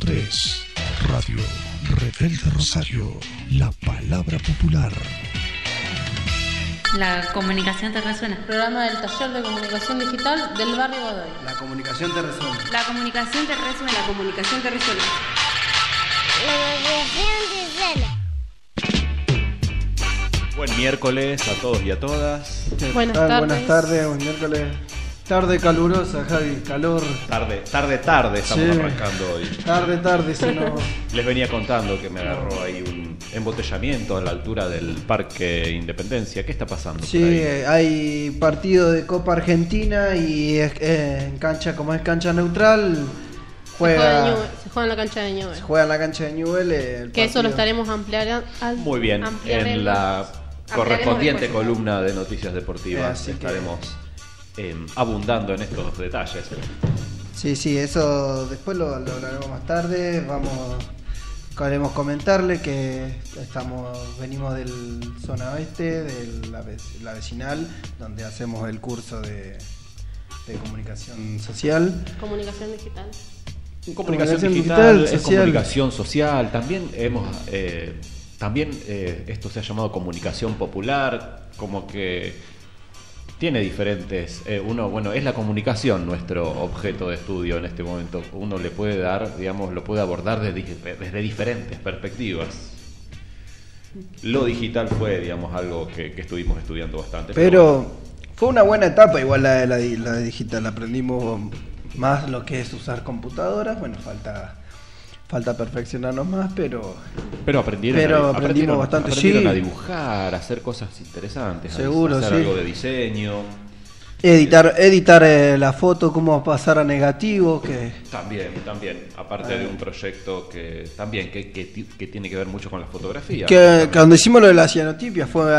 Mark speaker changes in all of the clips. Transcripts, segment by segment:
Speaker 1: 3. Radio Rebelde Rosario, la palabra popular.
Speaker 2: La comunicación te resuena.
Speaker 3: Programa del taller de comunicación digital del barrio Godoy.
Speaker 4: La comunicación te resuena.
Speaker 2: La comunicación te resuena.
Speaker 5: La comunicación te resuena.
Speaker 6: Buen miércoles a todos y a todas.
Speaker 3: Buenas tardes.
Speaker 4: Buenas tardes, buen miércoles. Tarde calurosa, Javi, calor.
Speaker 6: Tarde estamos arrancando hoy.
Speaker 4: Tarde, si no.
Speaker 6: Les venía contando que me agarró ahí un embotellamiento a la altura del Parque Independencia. ¿Qué está pasando?
Speaker 4: Sí,
Speaker 6: por ahí?
Speaker 4: hay partido de Copa Argentina y en cancha, como es cancha neutral,
Speaker 3: Se
Speaker 4: juega
Speaker 3: juega en la cancha de Newell.
Speaker 4: se juega en la cancha de Newell.
Speaker 3: Que eso lo estaremos ampliando.
Speaker 6: Muy bien, en la correspondiente columna de Noticias Deportivas
Speaker 4: Así que-
Speaker 6: estaremos abundando en estos detalles.
Speaker 4: Sí, eso después lo hablaremos más tarde. Queremos comentarle que venimos del zona oeste, de la vecinal, donde hacemos el curso de comunicación social.
Speaker 3: Comunicación digital.
Speaker 6: Comunicación
Speaker 4: Comunicación
Speaker 6: digital,
Speaker 4: digital,
Speaker 6: es
Speaker 4: social.
Speaker 6: comunicación social. También esto se ha llamado comunicación popular, como que tiene diferentes. Es la comunicación nuestro objeto de estudio en este momento. Uno le puede dar, digamos, lo puede abordar desde diferentes perspectivas. Lo digital fue, digamos, algo que estuvimos estudiando bastante.
Speaker 4: Pero fue una buena etapa igual la de digital. Aprendimos más lo que es usar computadoras. Bueno, falta perfeccionarnos más, pero aprendimos bastante.
Speaker 6: Aprendieron
Speaker 4: Sí.
Speaker 6: a dibujar, a hacer cosas interesantes.
Speaker 4: Seguro,
Speaker 6: a hacer
Speaker 4: sí.
Speaker 6: algo de diseño.
Speaker 4: Editar la foto, cómo pasar a negativo, que
Speaker 6: También, aparte de un proyecto que también que tiene que ver mucho con la fotografía.
Speaker 4: que cuando hicimos lo de la cianotipia fue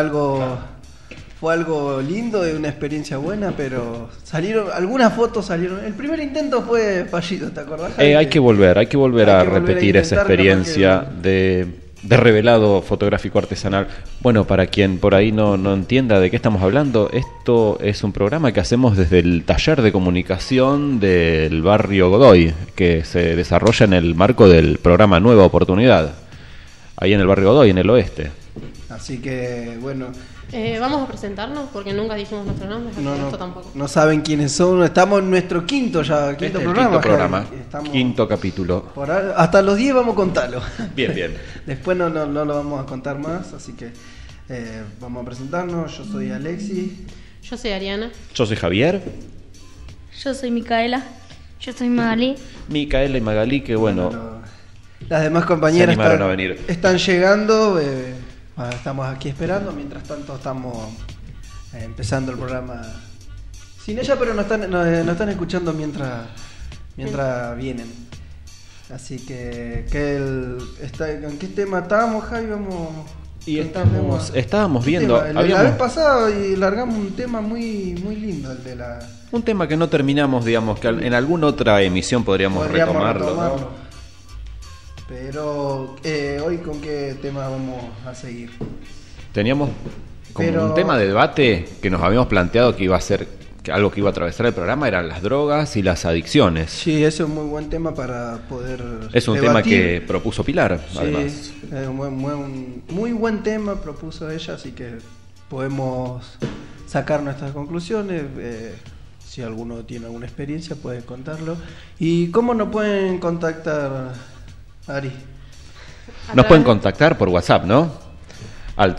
Speaker 4: algo lindo y una experiencia buena, pero algunas fotos salieron. El primer intento fue fallido, ¿te acordás?
Speaker 6: Hay que volver a repetir esa
Speaker 4: intentar,
Speaker 6: experiencia
Speaker 4: capaz
Speaker 6: de revelado fotográfico artesanal. Bueno, para quien por ahí no entienda de qué estamos hablando, esto es un programa que hacemos desde el taller de comunicación del barrio Godoy, que se desarrolla en el marco del programa Nueva Oportunidad, ahí en el barrio Godoy, en el oeste.
Speaker 4: Así que, bueno,
Speaker 3: Vamos a presentarnos porque nunca dijimos nuestros nombres. Esto tampoco.
Speaker 4: no saben quiénes son. Estamos en nuestro quinto
Speaker 6: Este es el
Speaker 4: programa.
Speaker 6: quinto programa,
Speaker 4: Javi. Estamos
Speaker 6: quinto capítulo.
Speaker 4: hasta los 10 vamos a contarlo.
Speaker 6: Bien.
Speaker 4: Después no lo vamos a contar más, así que vamos a presentarnos. Yo soy Alexis.
Speaker 3: Yo soy Ariana.
Speaker 6: Yo soy Javier,
Speaker 5: Yo soy Micaela. Yo soy Magali.
Speaker 6: Micaela y Magalí, que bueno,
Speaker 4: Las demás compañeras
Speaker 6: Se animaron a venir.
Speaker 4: están llegando. Estamos aquí esperando. Mientras tanto estamos empezando el programa sin ella, pero nos están escuchando mientras vienen. Así que ¿en qué tema estábamos, Javi?
Speaker 6: y estábamos viendo,
Speaker 4: La vez pasada y largamos un tema muy muy lindo, el de la...
Speaker 6: un tema que no terminamos, digamos, que en alguna otra emisión podríamos retomarlo, ¿no?
Speaker 4: Pero hoy ¿con qué tema vamos a seguir?
Speaker 6: Teníamos como un tema de debate que nos habíamos planteado que iba a ser que algo que iba a atravesar el programa, eran las drogas y las adicciones.
Speaker 4: Sí, ese es un muy buen tema para poder
Speaker 6: Es un tema que propuso Pilar,
Speaker 4: Sí,
Speaker 6: además.
Speaker 4: es un muy buen tema propuso ella, así que podemos sacar nuestras conclusiones. Si alguno tiene alguna experiencia puede contarlo. ¿Y cómo nos pueden contactar, Ari?
Speaker 6: Nos pueden contactar por WhatsApp, ¿no? Al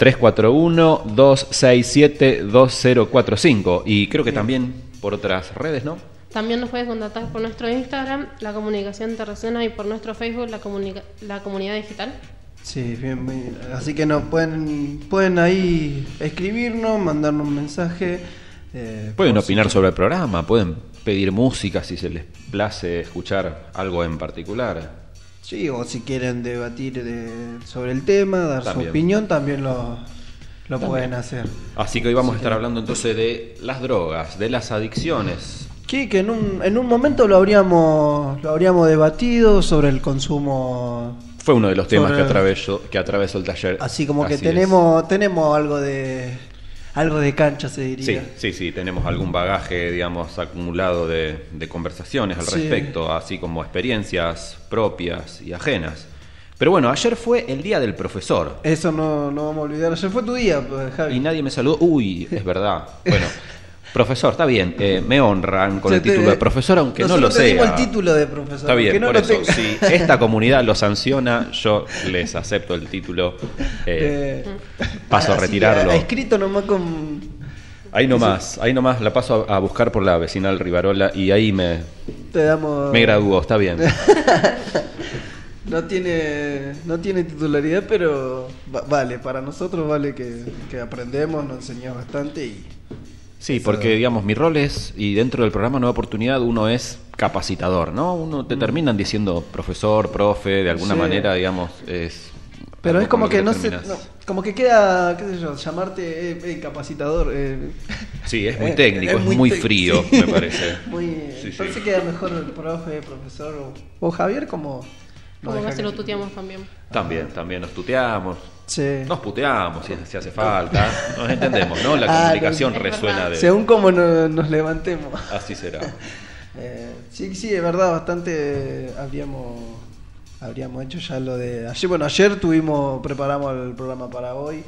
Speaker 6: 341-267-2045. Y creo que también por otras redes, ¿no?
Speaker 3: También nos puedes contactar por nuestro Instagram, La Comunicación Te Resuena, y por nuestro Facebook, La Comunidad Digital.
Speaker 4: Sí, bien. Así que nos pueden ahí escribirnos, mandarnos un mensaje.
Speaker 6: Pueden opinar sobre el programa, pueden pedir música si se les place escuchar algo en particular.
Speaker 4: Sí, o si quieren debatir sobre el tema, dar
Speaker 6: También.
Speaker 4: su opinión, también lo pueden hacer.
Speaker 6: Así que hoy vamos a estar hablando entonces de las drogas, de las adicciones.
Speaker 4: Sí, que en un momento lo habríamos debatido sobre el consumo.
Speaker 6: Fue uno de los temas que atravesó el taller.
Speaker 4: Así como que
Speaker 6: Así
Speaker 4: tenemos algo de algo de cancha, se diría.
Speaker 6: Sí, tenemos algún bagaje, digamos, acumulado de conversaciones al respecto, así como experiencias propias y ajenas. Pero bueno, ayer fue el día del profesor.
Speaker 4: Eso no vamos a olvidar. Ayer fue tu día, pues, Javi.
Speaker 6: Y nadie me saludó. Uy, es verdad. Bueno, profesor, está bien. Me honran con el título de profesor, aunque no lo sea.
Speaker 4: Nosotros tenemos el título de profesor.
Speaker 6: Está bien,
Speaker 4: no
Speaker 6: por eso. Si esta comunidad lo sanciona, yo les acepto el título. Paso a retirarlo.
Speaker 4: Ha escrito nomás con...
Speaker 6: Ahí nomás la paso a buscar por la vecinal Rivarola y ahí me gradúo, está bien.
Speaker 4: No tiene titularidad, pero vale, para nosotros vale que aprendemos, nos enseñas bastante y...
Speaker 6: Sí, eso... porque digamos, mi rol es, y dentro del programa Nueva Oportunidad uno es capacitador, ¿no? Uno te terminan diciendo profesor, profe, de alguna manera, digamos, es...
Speaker 4: Pero es como que como que queda, qué sé yo, llamarte capacitador.
Speaker 6: Sí, es muy técnico, es muy frío, sí. Me parece.
Speaker 4: Parece que queda mejor el profe, profesor o Javier como
Speaker 3: casi lo tuteamos también.
Speaker 6: También nos tuteamos.
Speaker 4: Sí.
Speaker 6: Nos puteamos si hace falta. Nos entendemos, ¿no? La comunicación resuena de...
Speaker 4: Según como nos levantemos.
Speaker 6: Así será.
Speaker 4: Sí, es verdad, bastante habríamos hecho ya lo de... Ayer preparamos el programa para hoy,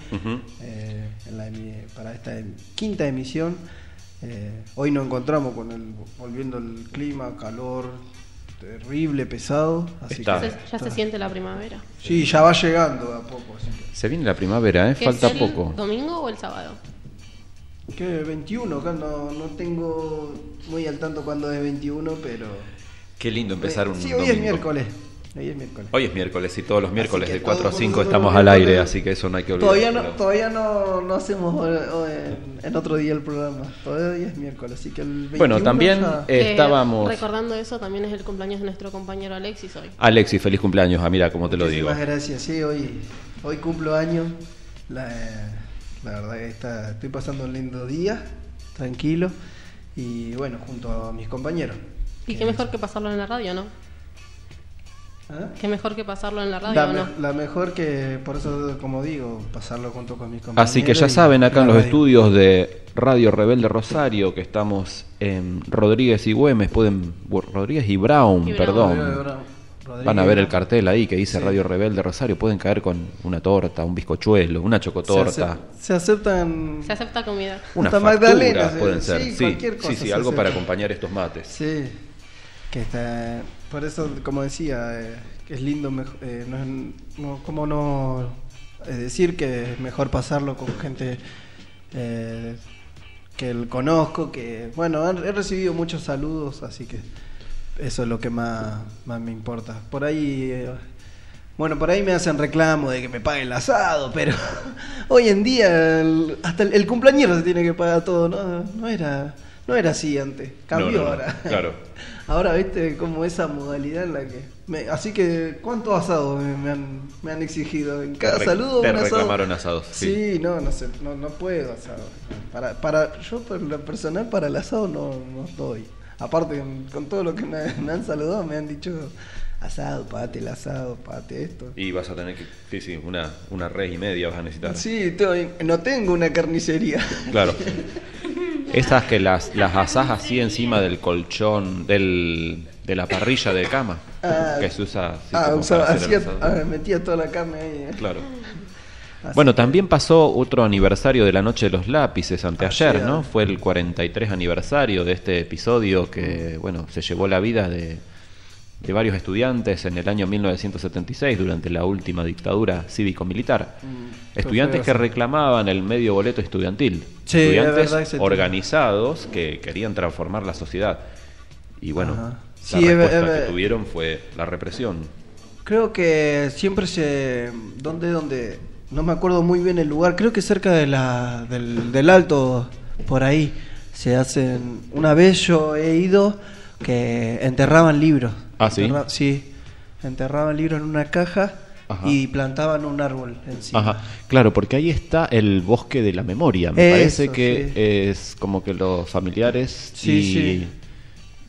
Speaker 4: para esta quinta emisión. Hoy nos encontramos volviendo el clima, calor terrible, pesado. Así
Speaker 3: ya se siente la primavera.
Speaker 4: Sí, ya va llegando a poco. Así que...
Speaker 6: Se viene la primavera, falta
Speaker 3: es el
Speaker 6: poco.
Speaker 3: ¿Domingo o el sábado?
Speaker 4: Que 21, acá no tengo muy al tanto cuándo es 21, pero...
Speaker 6: Qué lindo empezar un
Speaker 4: sí,
Speaker 6: domingo.
Speaker 4: Hoy es miércoles, y todos los miércoles de 4 a 5 estamos al aire, así que eso no hay que olvidar. Todavía no hacemos en otro día el programa, todavía es miércoles, así que el 21
Speaker 6: bueno, también estábamos...
Speaker 3: Recordando eso, también es el cumpleaños de nuestro compañero Alexis hoy.
Speaker 6: Alexis, feliz cumpleaños, mira cómo te lo digo.
Speaker 4: Muchísimas gracias, sí, hoy cumplo años, la verdad que estoy pasando un lindo día, tranquilo, y bueno, junto a mis compañeros.
Speaker 3: Y qué mejor que pasarlo en la radio, ¿no? Qué mejor que pasarlo en la radio, ¿no?
Speaker 4: La mejor que, por eso como digo, pasarlo junto con mis compañeros.
Speaker 6: Así que ya saben, acá en los estudios de Radio Rebelde Rosario, que estamos en Rodríguez y Güemes, Rodríguez y Brown, perdón. Van a ver el cartel ahí que dice Radio Rebelde Rosario, pueden caer con una torta, un bizcochuelo, una chocotorta.
Speaker 4: Se
Speaker 3: acepta comida.
Speaker 6: Una factura,
Speaker 4: Magdalena,
Speaker 6: pueden ser. Sí,
Speaker 4: cualquier cosa.
Speaker 6: Sí, algo para acompañar estos mates.
Speaker 4: Sí. Que está, por eso, como decía, que es lindo, como no decir que es mejor pasarlo con gente que conozco, que bueno, he recibido muchos saludos, así que eso es lo que más me importa. Por ahí me hacen reclamo de que me pague el asado, pero hoy en día hasta el cumpleañero se tiene que pagar todo, no era así antes, cambió ahora.
Speaker 6: Claro.
Speaker 4: Ahora viste como esa modalidad en la que... así que, ¿cuántos asados me han exigido? En cada saludo
Speaker 6: te reclamaron asados.
Speaker 4: Sí, no puedo asado. Yo, por lo personal, para el asado no estoy. Aparte, con todo lo que me han saludado, me han dicho... Asado, pate esto.
Speaker 6: Y vas a tener que... Sí, una res y media vas a necesitar.
Speaker 4: Sí, no tengo una carnicería.
Speaker 6: Claro. Esas que las asás así encima del colchón, de la parrilla de cama. Que se usa...
Speaker 4: metía toda la carne ahí.
Speaker 6: Claro. Bueno, también pasó otro aniversario de la Noche de los Lápices anteayer, ¿no? Fue el 43 aniversario de este episodio que, bueno, se llevó la vida de varios estudiantes en el año 1976 durante la última dictadura cívico-militar. Estudiantes que reclamaban el medio boleto estudiantil.
Speaker 4: Sí,
Speaker 6: estudiantes organizados que querían transformar la sociedad. Y bueno, la respuesta que tuvieron fue la represión.
Speaker 4: Creo que siempre ¿Dónde? No me acuerdo muy bien el lugar. Creo que cerca del Alto, por ahí, se hacen... Una vez yo he ido que enterraban libros.
Speaker 6: ¿Ah, sí?
Speaker 4: Sí, enterraban libros en una caja. Ajá. Y plantaban un árbol encima.
Speaker 6: Ajá. Claro, porque ahí está el bosque de la memoria. Me parece que es como que los familiares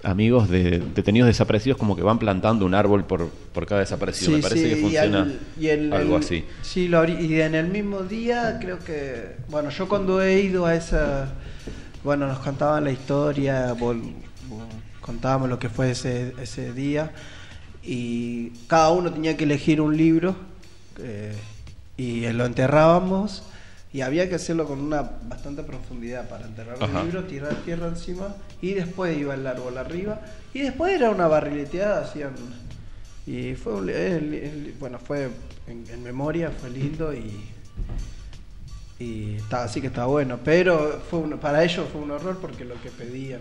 Speaker 6: amigos de detenidos desaparecidos como que van plantando un árbol por cada desaparecido.
Speaker 4: Sí,
Speaker 6: Me parece que funciona algo así.
Speaker 4: Sí, y en el mismo día creo que, bueno, yo cuando he ido a esa, bueno, nos contaban la historia, contábamos lo que fue ese día, y cada uno tenía que elegir un libro y lo enterrábamos. Y había que hacerlo con una bastante profundidad para enterrar el libro, tirar tierra encima y después iba el árbol arriba y después era una barrileteada, hacían y fue bueno, fue en memoria, fue lindo y está, así que está bueno, pero para ellos fue un horror porque lo que pedían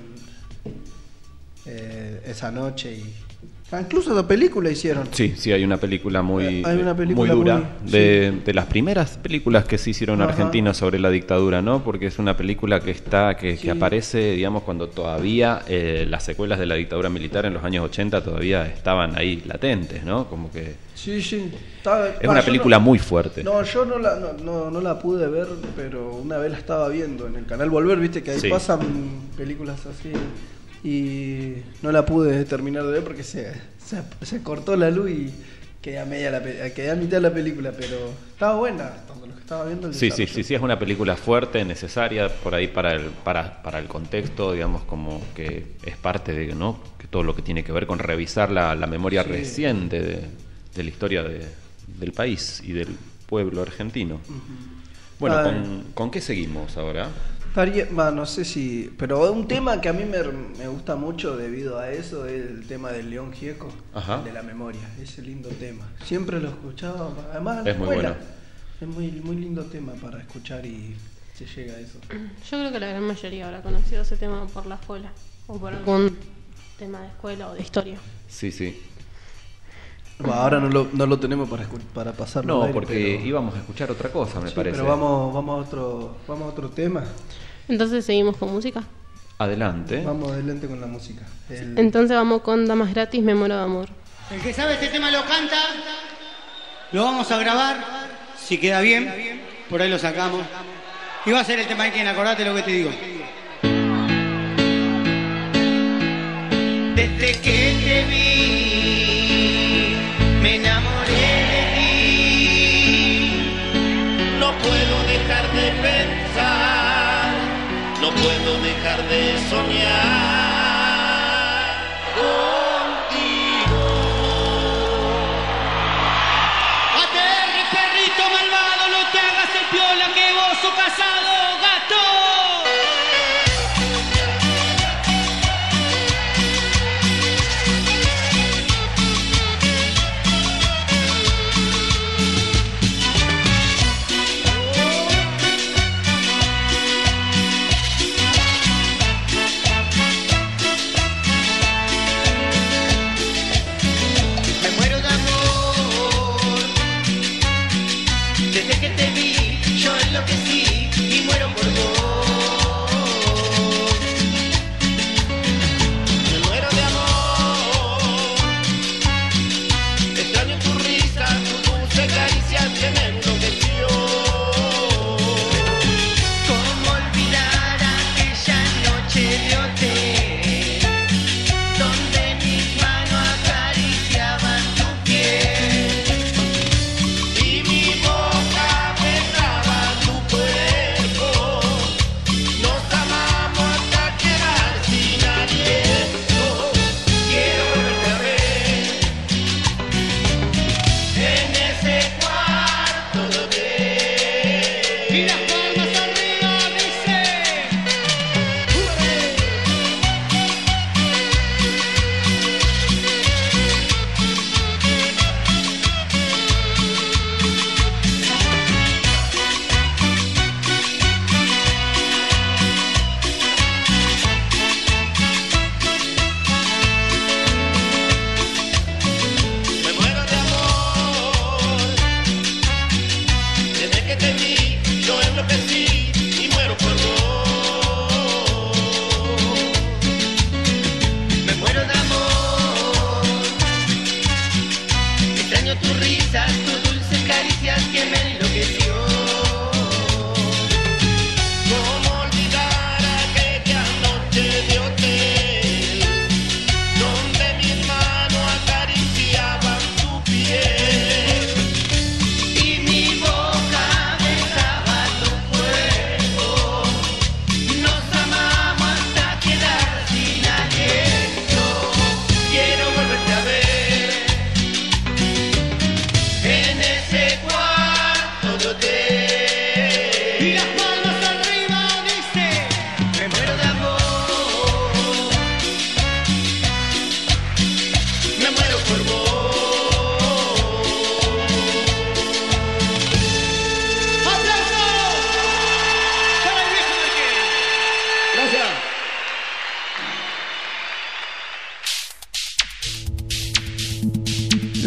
Speaker 4: esa noche y incluso la película hicieron.
Speaker 6: Sí, hay una película muy
Speaker 4: película
Speaker 6: muy dura,
Speaker 4: muy,
Speaker 6: de las primeras películas que se hicieron en Argentina sobre la dictadura, ¿no? Porque es una película que aparece, digamos, cuando todavía las secuelas de la dictadura militar en los años 80 todavía estaban ahí latentes, ¿no? Como que
Speaker 4: sí.
Speaker 6: Es una película muy fuerte.
Speaker 4: No, yo no la pude ver, pero una vez la estaba viendo en el canal Volver, viste que ahí pasan películas así. Y no la pude terminar de ver porque se cortó la luz y quedé a mitad de la película, pero estaba buena cuando lo que estaba viendo.
Speaker 6: Sí, es una película fuerte, necesaria por ahí para el contexto, digamos, como que es parte de, ¿no? Que todo lo que tiene que ver con revisar la memoria reciente de la historia del país y del pueblo argentino. Bueno, ¿con qué seguimos ahora?
Speaker 4: No sé si... Pero un tema que a mí me gusta mucho debido a eso es el tema del León Gieco, de la memoria. Ese lindo tema. Siempre lo escuchaba, además en la escuela. Muy bueno. Es muy lindo tema para escuchar y se llega a eso.
Speaker 3: Yo creo que la gran mayoría habrá conocido ese tema por la escuela o por algún tema de escuela o de historia.
Speaker 6: Sí.
Speaker 4: Bueno, ahora no lo tenemos para pasarlo.
Speaker 6: No,
Speaker 4: aire,
Speaker 6: porque
Speaker 4: pero...
Speaker 6: íbamos a escuchar otra cosa, me parece.
Speaker 4: Pero vamos a otro tema.
Speaker 3: Entonces seguimos con música.
Speaker 6: Adelante.
Speaker 4: Vamos adelante con la música.
Speaker 3: Entonces vamos con Damas Gratis, Me Muero de Amor.
Speaker 7: El que sabe este tema lo canta. Lo vamos a grabar. Si queda bien, por ahí lo sacamos. Y va a ser el tema de quien, acordate lo que te digo. Desde que te vi, me enamoré de ti.
Speaker 8: No puedo dejar de pensar, no puedo dejar de soñar contigo.
Speaker 7: Aterre, perrito malvado, no te hagas el piola que vos sos casado, gato.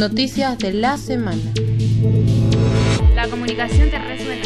Speaker 3: Noticias de la semana.
Speaker 2: La comunicación te resuena.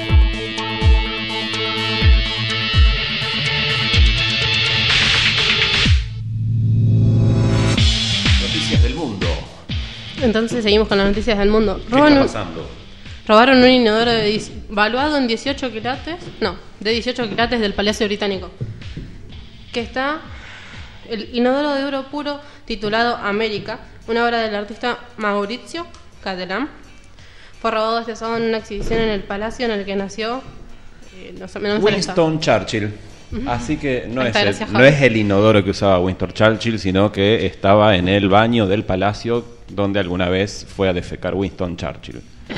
Speaker 6: Noticias del mundo.
Speaker 3: Entonces seguimos con las noticias del mundo.
Speaker 6: ¿Qué está pasando?
Speaker 3: Robaron un inodoro valuado en 18 quilates, de 18 quilates del Palacio Británico. Que está el inodoro de oro puro titulado América, una obra del artista Maurizio Cattelan. Fue robado este sábado en una exhibición en el palacio en el que nació
Speaker 6: Winston Churchill. Así que no
Speaker 3: Está,
Speaker 6: es
Speaker 3: gracias, Javi.
Speaker 6: el inodoro que usaba Winston Churchill, sino que estaba en el baño del palacio donde alguna vez fue a defecar Winston Churchill.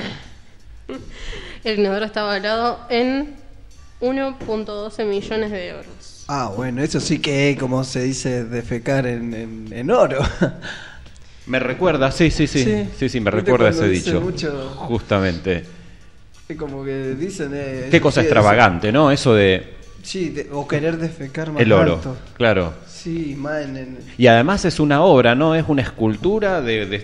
Speaker 3: El inodoro está valuado en 1.12 millones de euros.
Speaker 4: Ah, bueno, eso sí que es como se dice defecar en oro.
Speaker 6: Me recuerda, sí, me
Speaker 4: ¿Viste
Speaker 6: recuerda
Speaker 4: cuando
Speaker 6: ese
Speaker 4: dicen
Speaker 6: dicho.
Speaker 4: mucho?
Speaker 6: Justamente.
Speaker 4: Es como que dicen...
Speaker 6: Qué cosa
Speaker 4: sí,
Speaker 6: extravagante, ¿no? Eso de
Speaker 4: Sí, o querer defecar más
Speaker 6: el oro,
Speaker 4: alto.
Speaker 6: claro.
Speaker 4: Sí, más
Speaker 6: Y además es una obra, ¿no? Es una escultura de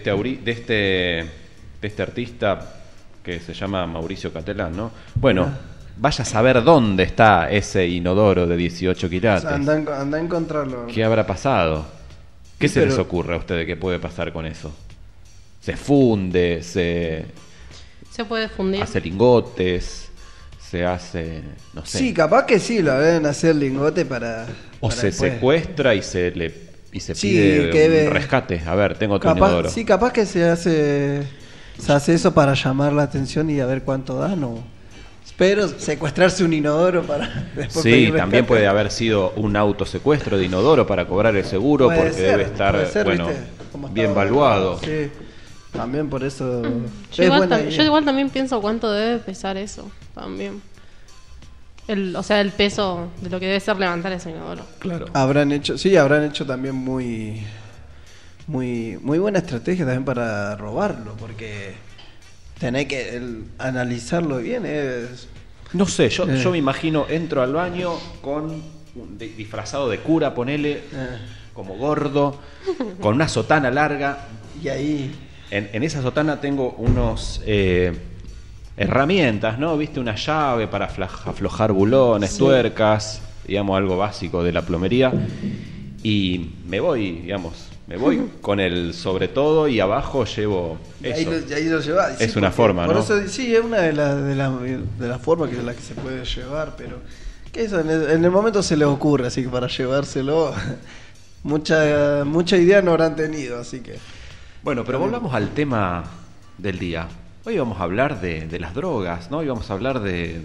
Speaker 6: este artista que se llama Mauricio Cattelan, ¿no? Bueno, vaya a saber dónde está ese inodoro de 18 quilates.
Speaker 4: Anda a encontrarlo.
Speaker 6: ¿Qué habrá pasado? ¿Qué
Speaker 4: Sí,
Speaker 6: se les
Speaker 4: pero-
Speaker 6: ocurre a ustedes que puede pasar con eso? Se funde, se
Speaker 3: Se puede fundir.
Speaker 6: hace lingotes, se hace, no sé.
Speaker 4: Sí, capaz que sí, lo deben hacer lingote para...
Speaker 6: O
Speaker 4: para
Speaker 6: se
Speaker 4: después.
Speaker 6: secuestra y se
Speaker 4: Sí,
Speaker 6: pide
Speaker 4: que
Speaker 6: un rescate. A ver, tengo otro
Speaker 4: Capaz,
Speaker 6: inodoro.
Speaker 4: sí, capaz que se hace eso para llamar la atención y a ver cuánto dan. Pero secuestrarse un inodoro para después
Speaker 6: Sí,
Speaker 4: pedir
Speaker 6: también
Speaker 4: rescate.
Speaker 6: puede haber sido un autosecuestro de inodoro para cobrar el seguro
Speaker 4: Puede
Speaker 6: porque
Speaker 4: ser,
Speaker 6: debe estar
Speaker 4: puede ser,
Speaker 6: bueno,
Speaker 4: ¿viste? Como
Speaker 6: bien
Speaker 4: estaba-
Speaker 6: valuado.
Speaker 4: Sí, también por eso...
Speaker 3: Yo
Speaker 4: es
Speaker 3: igual,
Speaker 4: buena idea.
Speaker 3: yo igual también pienso cuánto debe pesar eso, también. O sea, el peso de lo que debe ser levantar ese inodoro.
Speaker 6: Claro.
Speaker 4: Habrán hecho también muy buena estrategia también para robarlo, porque tenés que analizarlo bien.
Speaker 6: No sé, yo me imagino, entro al baño con disfrazado de cura, ponele, como gordo, con una sotana larga.
Speaker 4: Y ahí...
Speaker 6: En esa sotana tengo unos herramientas, ¿no? Viste, una llave para aflojar bulones, tuercas, digamos, algo básico de la plomería. Y me voy con el sobre todo y abajo llevo eso.
Speaker 4: Ahí lo llevás.
Speaker 6: Es una forma,
Speaker 4: por
Speaker 6: ¿no?
Speaker 4: Eso, sí, es una de las formas que la que se puede llevar, pero que eso en el momento se les ocurre, así que para llevárselo mucha idea no habrán tenido, así que...
Speaker 6: Bueno, pero volvamos al tema del día. Hoy vamos a hablar de las drogas, ¿no? Hoy vamos a hablar de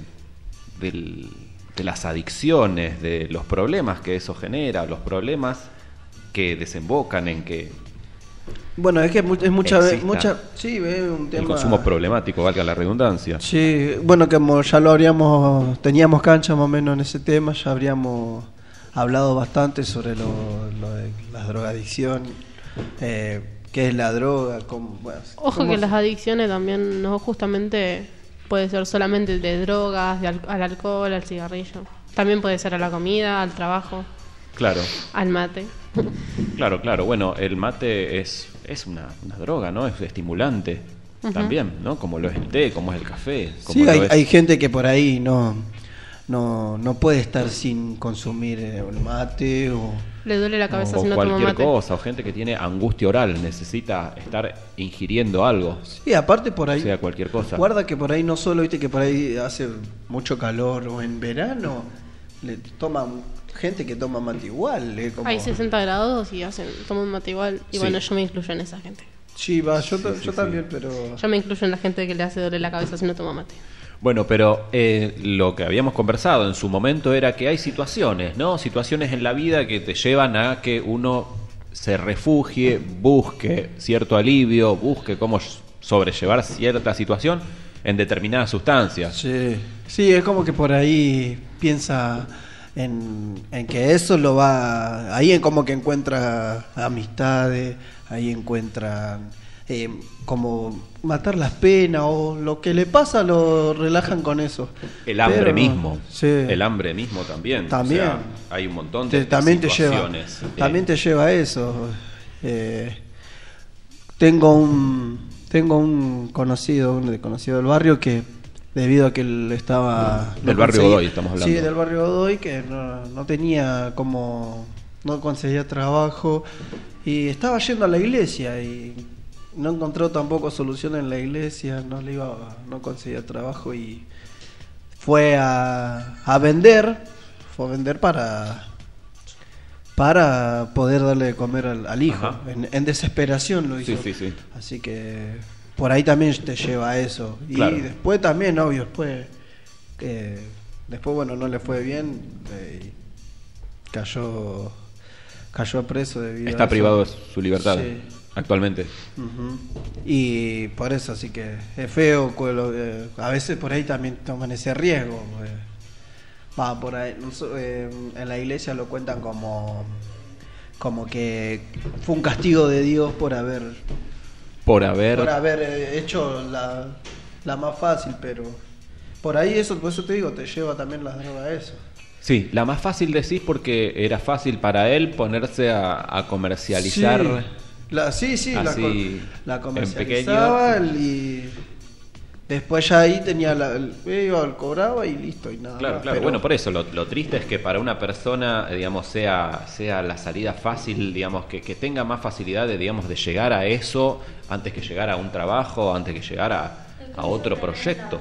Speaker 6: las adicciones, de los problemas que eso genera, los problemas que desembocan en que
Speaker 4: Bueno, es que es
Speaker 6: exista
Speaker 4: sí, es un tema...
Speaker 6: el consumo problemático, valga la redundancia.
Speaker 4: Sí, bueno, como ya teníamos cancha más o menos en ese tema, ya habríamos hablado bastante sobre lo de la drogadicción, qué es la droga,
Speaker 3: Ojo que las adicciones también no justamente puede ser solamente de drogas, al alcohol, al cigarrillo. También puede ser a la comida, al trabajo,
Speaker 6: Claro,
Speaker 3: al mate.
Speaker 6: claro. Bueno, el mate es una droga, ¿no? Es estimulante también, ¿no? Como lo es el té, como es el café. Como
Speaker 4: Sí,
Speaker 6: lo es...
Speaker 4: hay gente que por ahí no puede estar sin consumir el mate o...
Speaker 3: Le duele la cabeza
Speaker 6: o
Speaker 3: si no toma
Speaker 6: cualquier
Speaker 3: mate.
Speaker 6: cosa, o gente que tiene angustia oral, necesita estar ingiriendo algo,
Speaker 4: Sí, aparte por ahí...
Speaker 6: sea cualquier cosa.
Speaker 4: Guarda que por ahí no solo, viste que por ahí hace mucho calor o en verano, le toman gente que toma mate igual. Como...
Speaker 3: Hay 60 grados y toman mate igual. Y
Speaker 6: Sí.
Speaker 3: bueno, yo me incluyo en esa gente.
Speaker 4: Sí, yo
Speaker 6: sí.
Speaker 4: también, pero...
Speaker 3: Yo me incluyo en la gente que le hace doler la cabeza si no toma mate.
Speaker 6: Bueno, pero lo que habíamos conversado en su momento era que hay situaciones, ¿no? Situaciones en la vida que te llevan a que uno se refugie, busque cierto alivio, busque cómo sobrellevar cierta situación en determinadas sustancias.
Speaker 4: Sí, es como que por ahí piensa en que eso lo va... Ahí es como que encuentra amistades, ahí encuentra como matar las penas o lo que le pasa lo relajan con eso.
Speaker 6: El hambre
Speaker 4: Pero,
Speaker 6: mismo,
Speaker 4: sí.
Speaker 6: el hambre mismo también.
Speaker 4: También.
Speaker 6: O sea, hay un montón de
Speaker 4: También te lleva,
Speaker 6: situaciones.
Speaker 4: también te lleva a eso. tengo un conocido del barrio que debido a que él estaba
Speaker 6: del barrio Godoy estamos hablando.
Speaker 4: Sí, del barrio Godoy, que no tenía como, no conseguía trabajo y estaba yendo a la iglesia y no encontró tampoco solución en la iglesia, no conseguía trabajo y fue a vender para poder darle de comer al hijo. En desesperación lo hizo.
Speaker 6: Sí.
Speaker 4: Así que por ahí también te lleva a eso. Y
Speaker 6: claro.
Speaker 4: después también, obvio, después bueno, no le fue bien, cayó preso debido
Speaker 6: Está
Speaker 4: a eso.
Speaker 6: privado de su libertad
Speaker 4: Sí.
Speaker 6: actualmente.
Speaker 4: Uh-huh. Y por eso así que es feo, a veces por ahí también toman ese riesgo. Por ahí, en la iglesia lo cuentan como que fue un castigo de Dios por haber hecho la más fácil, pero por ahí por eso te digo, te lleva también las drogas a eso.
Speaker 6: Sí, la más fácil decís porque era fácil para él ponerse a comercializar.
Speaker 4: Sí.
Speaker 6: Así,
Speaker 4: la
Speaker 6: en
Speaker 4: comercializaba
Speaker 6: pequeño.
Speaker 4: y después ya ahí tenía iba, cobraba y listo y nada.
Speaker 6: Claro,
Speaker 4: más,
Speaker 6: claro.
Speaker 4: pero...
Speaker 6: Bueno, por eso lo triste es que para una persona, digamos, sea la salida fácil, digamos, que tenga más facilidad de llegar a eso antes que llegar a un trabajo, antes que llegar a otro proyecto.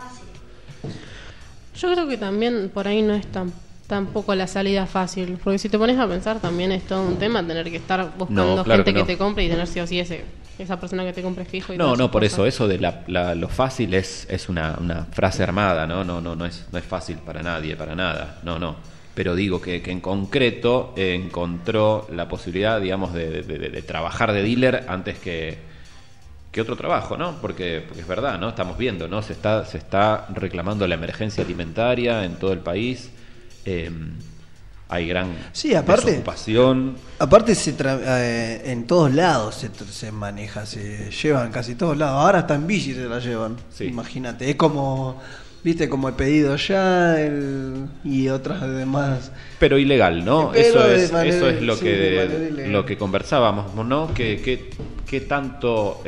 Speaker 3: Yo creo que también por ahí no es tampoco la salida fácil, porque si te pones a pensar también es todo un tema tener que estar buscando gente que te compre y tener sí o sí esa persona que te compre fijo. Y
Speaker 6: No, por eso de lo fácil es una frase armada, no es fácil para nadie, para nada, no. Pero digo que en concreto encontró la posibilidad, digamos, de trabajar de dealer antes que otro trabajo, ¿no? Porque es verdad, ¿no? Estamos viendo, ¿no? Se está reclamando la emergencia alimentaria en todo el país. Hay gran desocupación.
Speaker 4: Aparte en todos lados se maneja, se llevan casi todos lados. Ahora hasta en bici se la llevan. Sí. Imagínate, es como, viste, como el pedido ya y otras demás.
Speaker 6: Pero ilegal, ¿no? Eso es
Speaker 4: lo
Speaker 6: lo que conversábamos, ¿no? ¿Qué tanto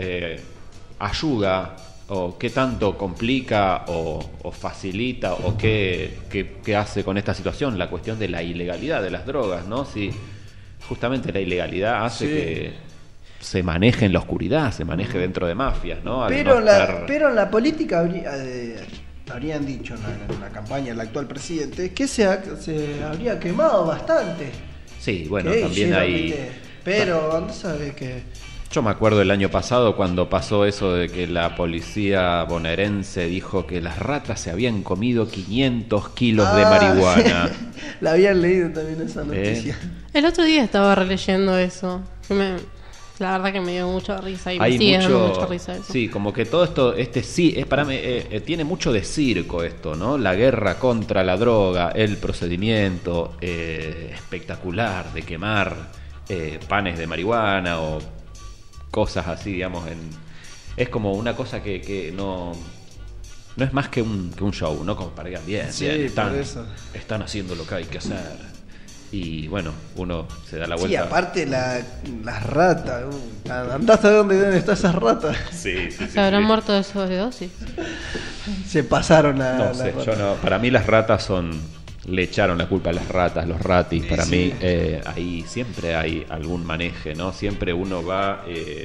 Speaker 6: ayuda o qué tanto complica o facilita o qué hace con esta situación la cuestión de la ilegalidad de las drogas, ¿no? Si justamente la ilegalidad hace que se maneje en la oscuridad, se maneje dentro de mafias, ¿no?
Speaker 4: Pero en la política habrían dicho en la campaña del actual presidente que se habría quemado bastante.
Speaker 6: Sí, bueno, también hay...
Speaker 4: Pero ¿dónde sabe que...?
Speaker 6: Yo me acuerdo el año pasado cuando pasó eso de que la policía bonaerense dijo que las ratas se habían comido 500 kilos de marihuana.
Speaker 4: La habían leído también esa noticia.
Speaker 3: El otro día estaba releyendo eso. La verdad que me dio mucha risa y me sigue dando mucha risa eso.
Speaker 6: Sí, como que todo esto, para mí, tiene mucho de circo esto, ¿no? La guerra contra la droga, el procedimiento espectacular de quemar panes de marihuana o cosas así, digamos, es como una cosa que no es más que un show, ¿no? Como para que bien, están haciendo lo que hay que hacer. Y bueno, uno se da la vuelta.
Speaker 4: Sí, aparte las ratas, andás a dónde están esas ratas.
Speaker 6: Sí.
Speaker 3: ¿Se habrán muerto de sobredosis?
Speaker 4: Se pasaron
Speaker 6: No sé, yo no. Para mí las ratas le echaron la culpa a las ratas, los ratis. Para mí ahí siempre hay algún maneje, ¿no? Siempre uno va,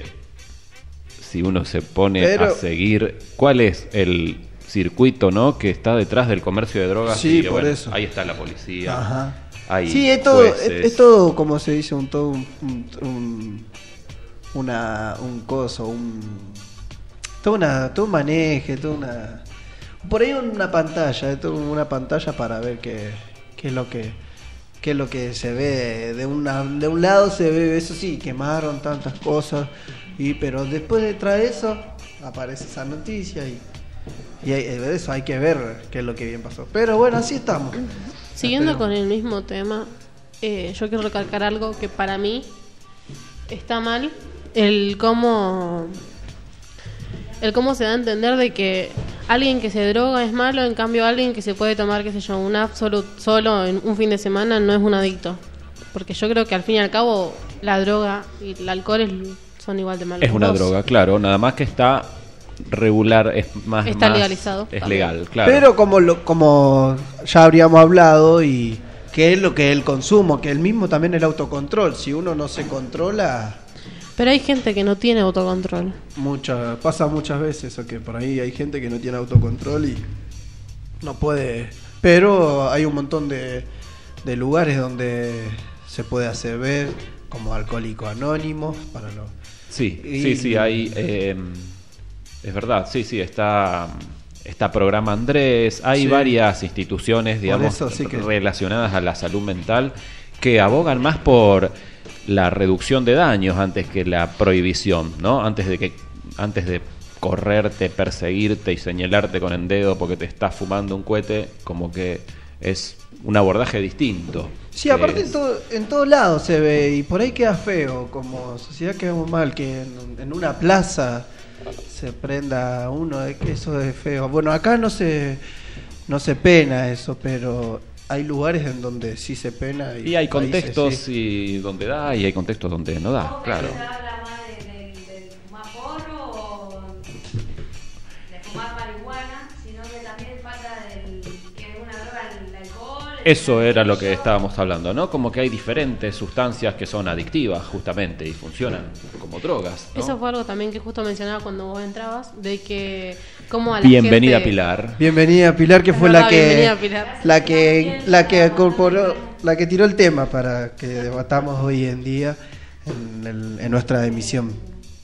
Speaker 6: si uno se pone a seguir, ¿cuál es el circuito, ¿no? Que está detrás del comercio de drogas?
Speaker 4: Sí,
Speaker 6: y,
Speaker 4: por eso.
Speaker 6: Ahí está la policía.
Speaker 4: Ajá.
Speaker 6: Sí,
Speaker 4: es todo, como se dice, un coso, todo un maneje, por ahí una pantalla para ver qué es lo que se ve. De un lado se ve, eso sí, quemaron tantas cosas, pero después detrás de eso aparece esa noticia y eso hay que ver qué es lo que bien pasó. Pero bueno, así estamos.
Speaker 3: Siguiendo con el mismo tema, yo quiero recalcar algo que para mí está mal, el cómo se da a entender de que alguien que se droga es malo, en cambio alguien que se puede tomar, qué sé yo, un Absolut solo en un fin de semana no es un adicto. Porque yo creo que al fin y al cabo la droga y el alcohol son igual de malos.
Speaker 6: Es una droga, claro, nada más que está regular,
Speaker 3: está legalizado.
Speaker 6: Es
Speaker 3: también.
Speaker 6: legal, claro.
Speaker 4: Pero como ya habríamos hablado, y que es lo que es el consumo, que el mismo también el autocontrol. Si uno no se controla,
Speaker 3: Pero hay gente que no tiene autocontrol.
Speaker 4: pasa muchas veces eso, que por ahí hay gente que no tiene autocontrol y no puede. Pero hay un montón de lugares donde se puede hacer ver, como Alcohólicos Anónimos para los.
Speaker 6: Sí, hay es verdad, sí, está Programa Andrés, hay
Speaker 4: Sí.
Speaker 6: varias instituciones, digamos,
Speaker 4: eso sí que-
Speaker 6: relacionadas a la salud mental que abogan más por la reducción de daños antes que la prohibición, ¿no? Antes de correrte, perseguirte y señalarte con el dedo porque te estás fumando un cohete, como que es un abordaje distinto.
Speaker 4: Sí, aparte en todos lados se ve, y por ahí queda feo, como sociedad quedamos mal, que en una plaza se prenda uno, de que eso es feo. Bueno, acá no se pena eso, pero hay lugares en donde sí se pena.
Speaker 6: Y hay
Speaker 4: países,
Speaker 6: contextos
Speaker 4: sí.
Speaker 6: donde da y hay contextos donde no da, claro.
Speaker 2: ¿Se habla más del fumar porro o de fumar marihuana? Sino que también falta que es una droga el alcohol.
Speaker 6: Eso era lo que estábamos hablando, ¿no? Como que hay diferentes sustancias que son adictivas justamente y funcionan como drogas, ¿no?
Speaker 3: Eso fue algo también que justo mencionaba cuando vos entrabas, de que como a la
Speaker 6: Bienvenida
Speaker 3: gente...
Speaker 6: Pilar.
Speaker 4: Bienvenida Pilar, que
Speaker 3: Es
Speaker 4: fue
Speaker 3: verdad, bienvenida, Pilar.
Speaker 4: la que incorporó, la que tiró el tema para que debatamos hoy en día en nuestra emisión.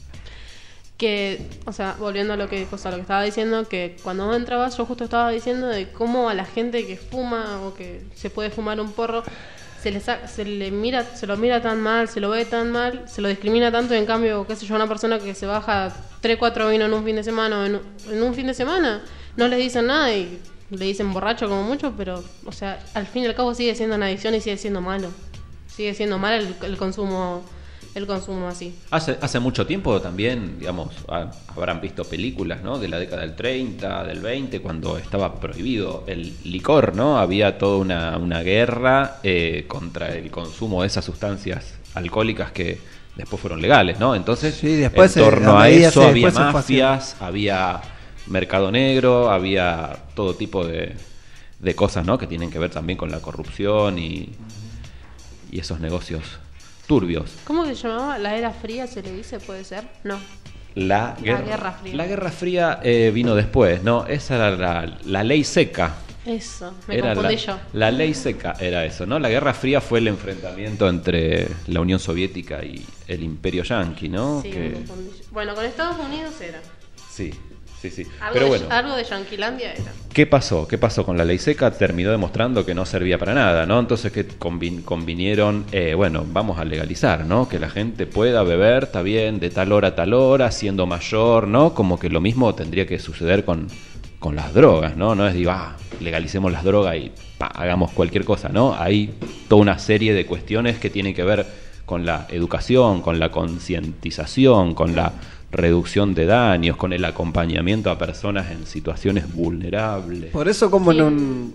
Speaker 3: Que, o sea, volviendo a lo que estaba diciendo, que cuando vos entrabas yo justo estaba diciendo de cómo a la gente que fuma o que se puede fumar un porro se lo mira tan mal, se lo ve tan mal, se lo discrimina tanto, y en cambio, qué sé yo, una persona que se baja 3-4 vinos en un fin de semana o en un fin de semana, no les dicen nada y le dicen borracho como mucho, pero, o sea, al fin y al cabo sigue siendo una adicción y sigue siendo malo. Sigue siendo mal el consumo así.
Speaker 6: Hace mucho tiempo también, digamos, habrán visto películas, ¿no? De la década del 30, del 20, cuando estaba prohibido el licor, ¿no? Había toda una guerra contra el consumo de esas sustancias alcohólicas que después fueron legales, ¿no? Entonces,
Speaker 4: Sí, después
Speaker 6: en torno a eso había
Speaker 4: después se fue
Speaker 6: mafias, había mercado negro, había todo tipo de cosas, ¿no? Que tienen que ver también con la corrupción y esos negocios turbios.
Speaker 3: ¿Cómo que se llamaba? ¿La era fría se le dice? ¿Puede ser? No.
Speaker 6: La
Speaker 3: Guerra Fría.
Speaker 6: La Guerra Fría vino después, ¿no? Esa era la ley seca.
Speaker 3: Eso, me
Speaker 6: Era
Speaker 3: confundí yo.
Speaker 6: la ley seca era eso, ¿no? La Guerra Fría fue el enfrentamiento entre la Unión Soviética y el Imperio Yanqui, ¿no?
Speaker 3: Sí,
Speaker 6: Que-
Speaker 3: me confundí yo. Bueno, con Estados Unidos era.
Speaker 6: sí.
Speaker 3: Algo,
Speaker 6: Pero
Speaker 3: de,
Speaker 6: bueno,
Speaker 3: algo de Yanquilandia era.
Speaker 6: ¿qué pasó? ¿Qué pasó con la ley seca? Terminó demostrando que no servía para nada, ¿no? Entonces que convinieron, bueno, vamos a legalizar, ¿no? Que la gente pueda beber, está bien, de tal hora a tal hora, siendo mayor, ¿no? Como que lo mismo tendría que suceder con las drogas, ¿no? No es digo, legalicemos las drogas y hagamos cualquier cosa, ¿no? Hay toda una serie de cuestiones que tienen que ver con la educación, con la concientización, con la reducción de daños, con el acompañamiento a personas en situaciones vulnerables.
Speaker 4: Por eso como
Speaker 3: Sí.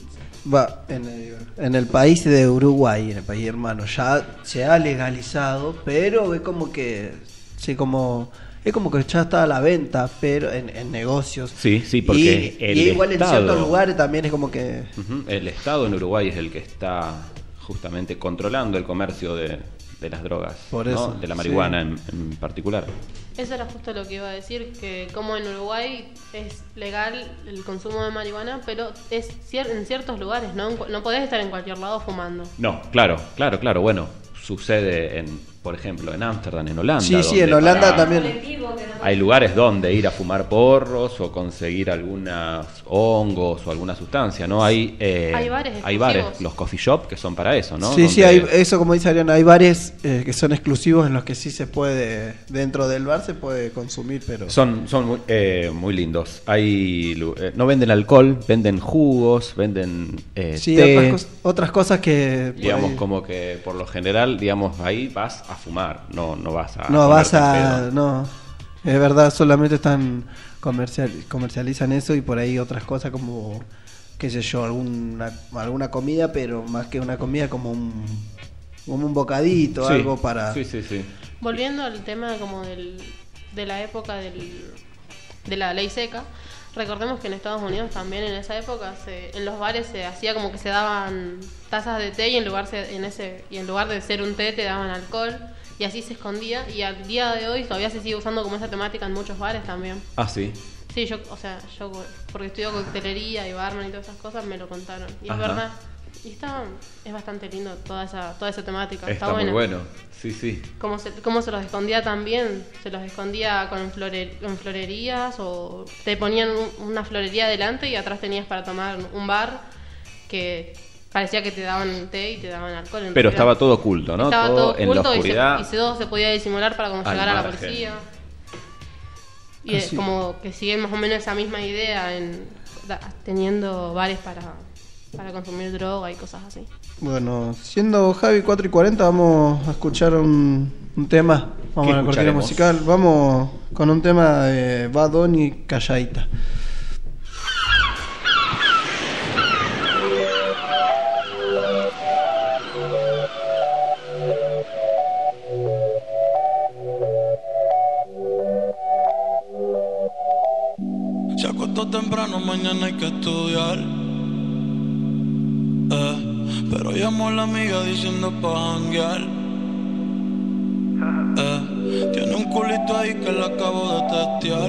Speaker 4: en el país de Uruguay, en el país hermano, ya se ha legalizado, pero es como que es como que ya está a la venta, pero en negocios.
Speaker 6: Sí, porque el
Speaker 4: y igual
Speaker 6: Estado-
Speaker 4: en ciertos lugares también es como que
Speaker 6: Ujú. El Estado en Uruguay es el que está justamente controlando el comercio de las drogas,
Speaker 4: Por
Speaker 6: ¿no?
Speaker 4: eso,
Speaker 6: De la marihuana
Speaker 4: sí.
Speaker 6: en particular.
Speaker 3: Eso era justo lo que iba a decir, que como en Uruguay es legal el consumo de marihuana, pero es en ciertos lugares, ¿no? No podés estar en cualquier lado fumando.
Speaker 6: No, claro. Bueno, sucede por ejemplo, en Ámsterdam, en Holanda.
Speaker 4: sí,
Speaker 6: donde
Speaker 4: en Holanda
Speaker 6: para-
Speaker 4: también.
Speaker 6: Hay lugares donde ir a fumar porros o conseguir algunos hongos o alguna sustancia, ¿no? Hay
Speaker 3: bares
Speaker 6: hay bares,
Speaker 3: exclusivos.
Speaker 6: los coffee shop que son para eso, ¿no?
Speaker 4: Sí,
Speaker 6: Donde-
Speaker 4: hay eso como dice Ariana, hay bares que son exclusivos en los que sí se puede, dentro del bar se puede consumir, pero
Speaker 6: Son muy lindos. No venden alcohol, venden jugos, venden
Speaker 4: sí,
Speaker 6: té.
Speaker 4: otras cosas que por
Speaker 6: Digamos,
Speaker 4: ahí
Speaker 6: como que por lo general, digamos, ahí vas a fumar, no vas a
Speaker 4: no vas
Speaker 6: ponerte
Speaker 4: a
Speaker 6: pedo.
Speaker 4: no, es verdad, solamente están comercializan eso y por ahí otras cosas como qué sé yo, alguna comida, pero más que una comida como como un bocadito,
Speaker 6: Sí,
Speaker 4: algo para...
Speaker 6: Sí.
Speaker 3: Volviendo al tema como de la época de la ley seca, recordemos que en Estados Unidos también en esa época en los bares se hacía como que se daban tazas de té y en lugar de ser un té te daban alcohol y así se escondía, y al día de hoy todavía se sigue usando como esa temática en muchos bares también.
Speaker 6: Ah, sí.
Speaker 3: Sí, yo porque estudio coctelería y barman y todas esas cas me lo contaron. Y
Speaker 6: Ajá.
Speaker 3: es verdad. Y es bastante lindo toda esa temática.
Speaker 6: Está muy
Speaker 3: buena.
Speaker 6: bueno. Sí.
Speaker 3: Cómo se los escondía también. Se los escondía con florerías, o te ponían una florería delante y atrás tenías para tomar un bar que parecía que te daban té y te daban alcohol.
Speaker 6: Pero estaba todo oculto, ¿no?
Speaker 3: Estaba todo
Speaker 6: en la
Speaker 3: oculto
Speaker 6: oscuridad.
Speaker 3: y todo se podía disimular para cuando
Speaker 6: Al
Speaker 3: llegara la
Speaker 6: margen.
Speaker 3: policía. Y es como que siguen más o menos esa misma idea teniendo bares para consumir droga y cosas así.
Speaker 4: Bueno, siendo Javi 4:40, vamos a escuchar un tema. Vamos a la cortina
Speaker 6: escucharemos?
Speaker 4: musical. Vamos con un tema de Bad Bunny, Calladita.
Speaker 9: Se acostó temprano, mañana hay que estudiar. Pero llamó a la amiga diciendo pa' janguear. Tiene un culito ahí que la acabo de testear.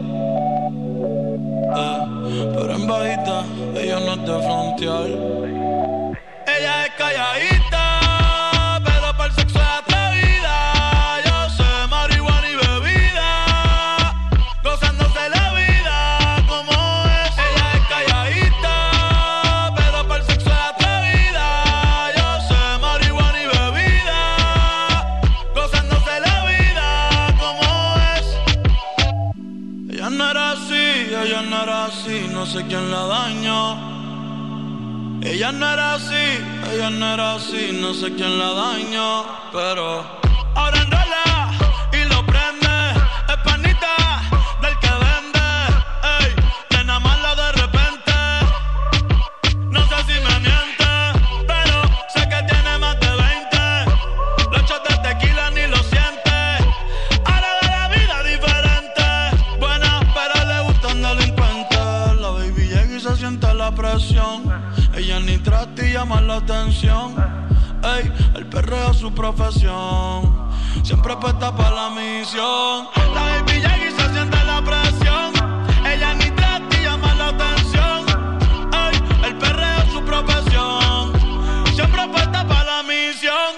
Speaker 9: Pero en bajita, ella no es de frontear. Ella es calladita, pero para el sexo es atrevida. Yo sé marihuana y bebida, gozándose la vida como es. Ella es calladita, pero para el sexo es atrevida. Yo sé marihuana y bebida, gozándose la vida como es. Ella no era así, no sé quién la dañó. Ella no era así, no sé quién la dañó. Pero ahora enrola y lo prende. Es panita del que vende. Ey, nena mala de repente. No sé si me miente, pero sé que tiene más de 20. Los shots de tequila ni lo siente. Ahora ve la vida diferente. Buena, pero le gustan delincuentes. La baby llega y se siente la presión. Ella ni trata y llama la atención. Ey, el perreo es su profesión. Siempre puesta para la misión. La baby llega y se siente la presión. Ella ni trata y llama la atención. Ey, el perreo es su profesión. Siempre puesta para la misión.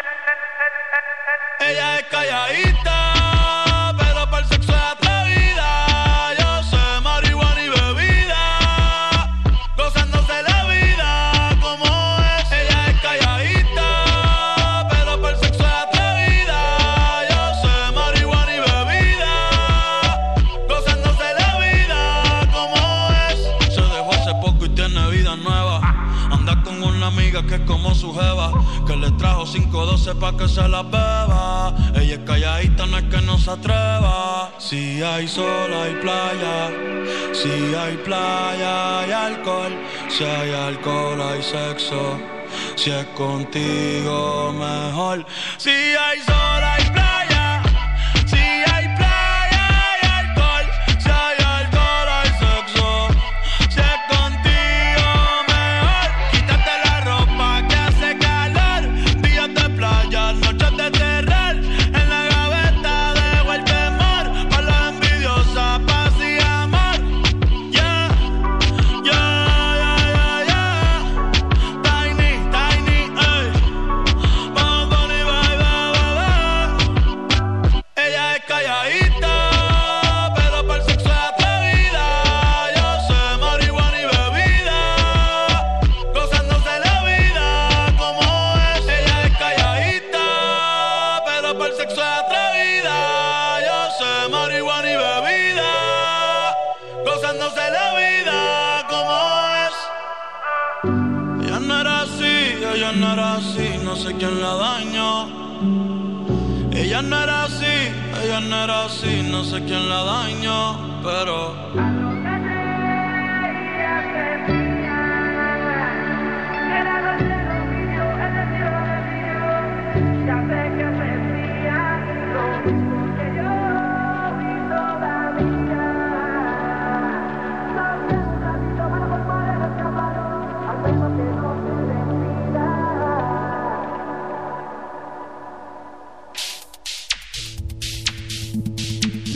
Speaker 9: Ella es calladita, pero para el sexo es atrevida. Yo sé marihuana y bebida, gozándose la vida como es. Ella es calladita, pero para el sexo es atrevida. Yo sé marihuana y bebida, gozándose la vida como es. Se dejó hace poco y tiene vida nueva. Anda con una amiga que es como su jeva, que le trajo 512 pa' que se la beba. Ella es calladita, no es que no se atreva. Si hay sol, hay playa. Si hay playa, hay alcohol. Si hay alcohol, hay sexo. Si es contigo, mejor. Si hay sol, hay playa. Si hay playa, hay alcohol. Si hay alcohol, hay sexo. Si es contigo, mejor. Quítate la ropa que hace calor. Días de playa, noches de terror. En la gaveta dejo el temor. Pa' la envidiosa, paz y amor. Yeah, yeah, yeah, yeah, yeah. Tiny, ey. Bad Bunny, baby. Ella es calladita, pero para el sexo es atrevida. Yo sé marihuana y bebida, gozándose la vida como es. Ella es calladita, pero para el sexo es atrevida. Yo sé marihuana y bebida, gozándose la vida como es. Ella no era así, no sé quién la dañó. Ella no era así, no sé quién la dañó, pero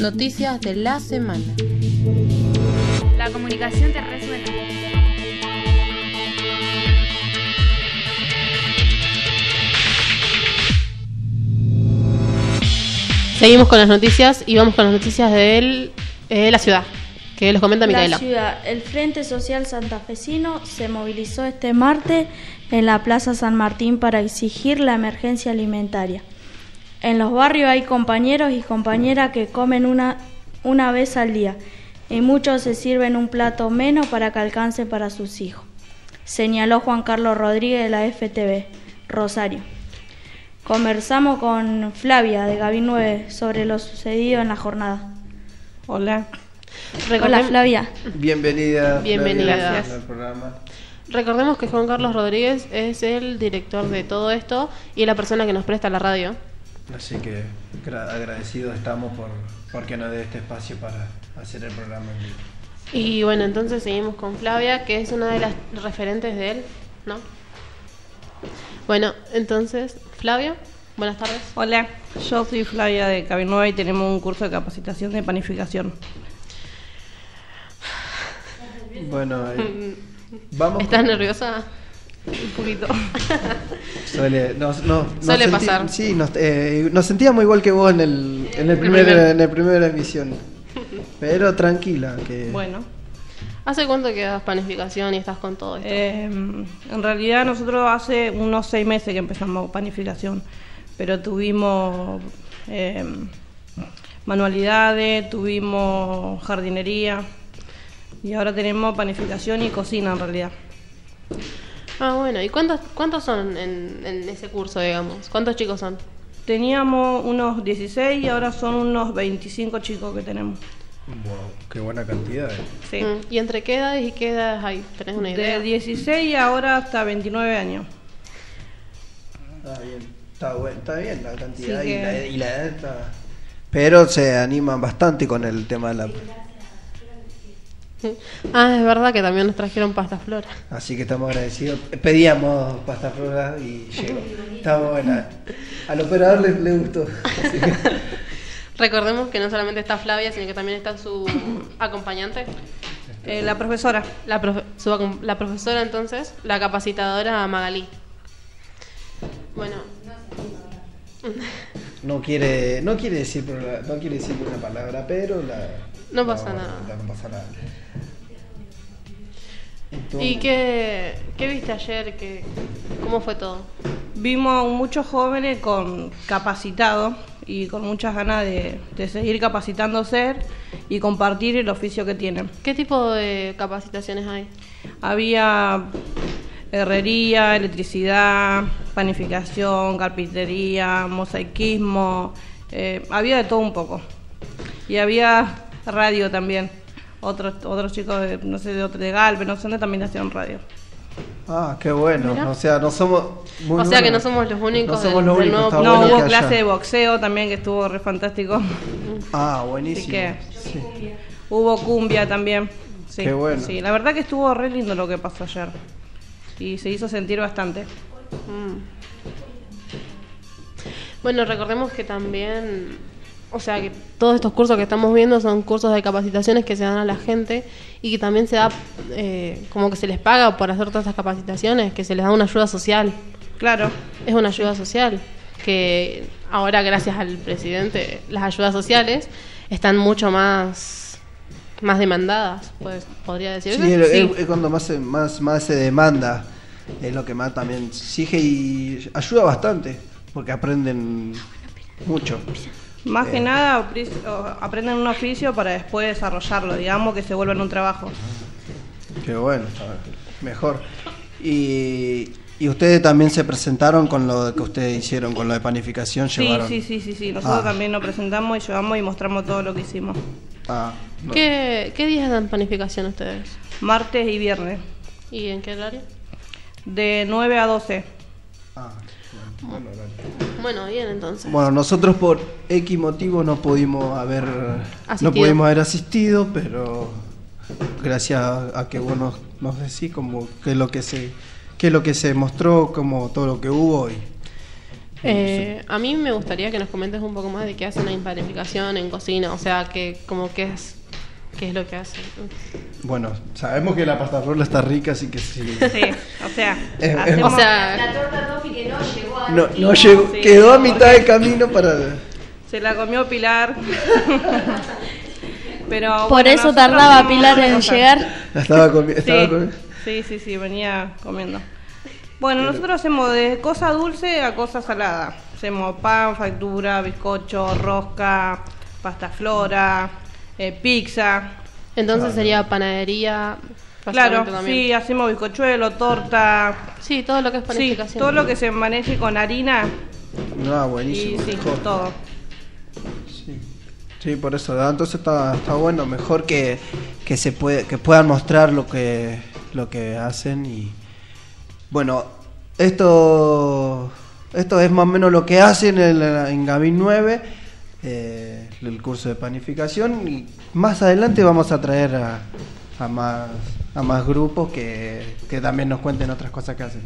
Speaker 3: Noticias de la semana.
Speaker 5: La comunicación te resuena.
Speaker 3: Seguimos con las noticias y vamos con las noticias de la ciudad, que los comenta Micaela.
Speaker 5: La ciudad, el Frente Social Santafesino se movilizó este martes en la Plaza San Martín para exigir la emergencia alimentaria. En los barrios hay compañeros y compañeras que comen una vez al día y muchos se sirven un plato menos para que alcance para sus hijos, señaló Juan Carlos Rodríguez de la FTV, Rosario. Conversamos con Flavia de Gavín 9 sobre lo sucedido en la jornada.
Speaker 10: Hola.
Speaker 5: Hola Flavia.
Speaker 4: Bienvenida.
Speaker 3: Bienvenida
Speaker 4: al programa.
Speaker 3: Recordemos que Juan Carlos Rodríguez es el director de todo esto y la persona que nos presta la radio.
Speaker 4: Así que agradecidos estamos porque nos dé este espacio para hacer el programa en vivo.
Speaker 3: Y bueno, entonces seguimos con Flavia, que es una de las referentes de él, ¿no? Bueno, entonces, Flavia, buenas tardes.
Speaker 10: Hola, yo soy Flavia de Cabinueva y tenemos un curso de capacitación de panificación.
Speaker 4: Bueno, vamos.
Speaker 3: ¿Estás nerviosa?
Speaker 10: Un poquito.
Speaker 4: Suele
Speaker 3: pasar.
Speaker 4: Sí, nos sentíamos igual que vos en el primera emisión. Pero tranquila, que
Speaker 3: bueno. ¿Hace cuánto que das panificación y estás con todo esto?
Speaker 10: En realidad nosotros hace unos 6 meses que empezamos panificación, pero tuvimos manualidades, tuvimos jardinería y ahora tenemos panificación y cocina en realidad.
Speaker 3: Ah, bueno, ¿y cuántos son en ese curso, digamos? ¿Cuántos chicos son?
Speaker 10: Teníamos unos 16 y ahora son unos 25 chicos que tenemos.
Speaker 4: Wow, qué buena cantidad.
Speaker 10: Sí.
Speaker 3: ¿Y entre qué edades y qué edades hay? ¿Tenés una idea?
Speaker 10: De 16 y ahora hasta 29 años.
Speaker 4: Está bien la cantidad
Speaker 10: sí
Speaker 4: y la edad está... Pero se animan bastante con el tema de la...
Speaker 3: Ah, es verdad que también nos trajeron pasta flora.
Speaker 4: Así que estamos agradecidos. Pedíamos pasta flora y llegó. Está buena. Al operador le gustó. Así que...
Speaker 3: Recordemos que no solamente está Flavia, sino que también está su acompañante.
Speaker 10: La profesora.
Speaker 3: La profesora, entonces, la capacitadora Magalí. Bueno.
Speaker 4: No quiere decir una palabra, pero
Speaker 3: no pasa nada.
Speaker 4: No pasa nada.
Speaker 3: Entonces, ¿y qué viste ayer? ¿Cómo fue todo?
Speaker 10: Vimos muchos jóvenes capacitados y con muchas ganas de seguir capacitándose y compartir el oficio que tienen.
Speaker 3: ¿Qué tipo de capacitaciones hay?
Speaker 10: Había herrería, electricidad, panificación, carpintería, mosaicismo, había de todo un poco. Y había radio también. Otros chicos de Galve, no sé dónde, también hacían radio.
Speaker 4: Ah, qué bueno.
Speaker 3: Mirá.
Speaker 4: O sea, no somos
Speaker 3: que no somos los únicos.
Speaker 4: No somos los únicos.
Speaker 10: No,
Speaker 4: bueno
Speaker 10: hubo clase de boxeo también que estuvo re fantástico.
Speaker 4: Ah, buenísimo.
Speaker 10: Así que
Speaker 4: sí.
Speaker 10: Hubo cumbia también. Sí,
Speaker 4: qué bueno.
Speaker 10: Sí, la verdad que estuvo re lindo lo que pasó ayer. Y se hizo sentir bastante.
Speaker 3: Bueno, recordemos que también, o sea, que todos estos cursos que estamos viendo son cursos de capacitaciones que se dan a la gente y que también se da, como que se les paga por hacer todas estas capacitaciones, que se les da una ayuda social.
Speaker 10: Claro.
Speaker 3: Es una ayuda social, que ahora gracias al presidente las ayudas sociales están mucho más demandadas, pues podría decirse.
Speaker 4: Sí, es cuando más se demanda, es lo que más también exige y ayuda bastante, porque aprenden mucho.
Speaker 10: Más que nada aprenden un oficio para después desarrollarlo, digamos que se vuelva en un trabajo.
Speaker 4: Qué bueno, mejor. Y ustedes también se presentaron con lo que ustedes hicieron, con lo de panificación, llevaron.
Speaker 10: Sí. Nosotros también nos presentamos y llevamos y mostramos todo lo que hicimos.
Speaker 4: No.
Speaker 3: ¿Qué días dan panificación ustedes?
Speaker 10: Martes y viernes.
Speaker 3: ¿Y en qué horario?
Speaker 10: De 9 a 12.
Speaker 3: Bueno, bien, entonces.
Speaker 4: Bueno, nosotros por X motivo no pudimos haber asistido, pero gracias a que vos nos decís como qué es lo que se mostró, como todo lo que hubo
Speaker 3: A mí me gustaría que nos comentes un poco más de qué hacen en panificación, en cocina, o sea, que como qué es lo que hacen.
Speaker 4: Bueno, sabemos que la pasta rolla está rica, así que sí.
Speaker 10: Sí, o sea,
Speaker 2: La torta toffee que no llegó a
Speaker 4: no llegó,
Speaker 10: Sí.
Speaker 4: quedó a mitad de camino para...
Speaker 10: se la comió Pilar. Pero
Speaker 5: Por
Speaker 10: bueno,
Speaker 5: eso
Speaker 10: nosotros
Speaker 5: tardaba
Speaker 10: hacemos
Speaker 5: Pilar en
Speaker 10: cosas.
Speaker 5: llegar.
Speaker 4: La estaba comiendo.
Speaker 10: Sí, venía comiendo. Bueno, nosotros hacemos de cosa dulce a cosa salada. Hacemos pan, factura, bizcocho, rosca, pasta flora, pizza.
Speaker 3: Entonces sería panadería.
Speaker 10: Claro,
Speaker 3: básicamente también.
Speaker 10: sí, hacemos bizcochuelo, torta.
Speaker 3: Sí, todo lo que es
Speaker 10: Sí,
Speaker 3: panificación.
Speaker 10: todo lo que se maneje con harina.
Speaker 4: No, buenísimo.
Speaker 10: Y sí,
Speaker 4: mejor.
Speaker 10: todo.
Speaker 4: Sí, por eso. Entonces está bueno, mejor que puedan mostrar lo que hacen. Y bueno, esto es más o menos lo que hacen en Gavin 9, el curso de panificación, y más adelante vamos a traer a más grupos que también nos cuenten otras cosas que hacen.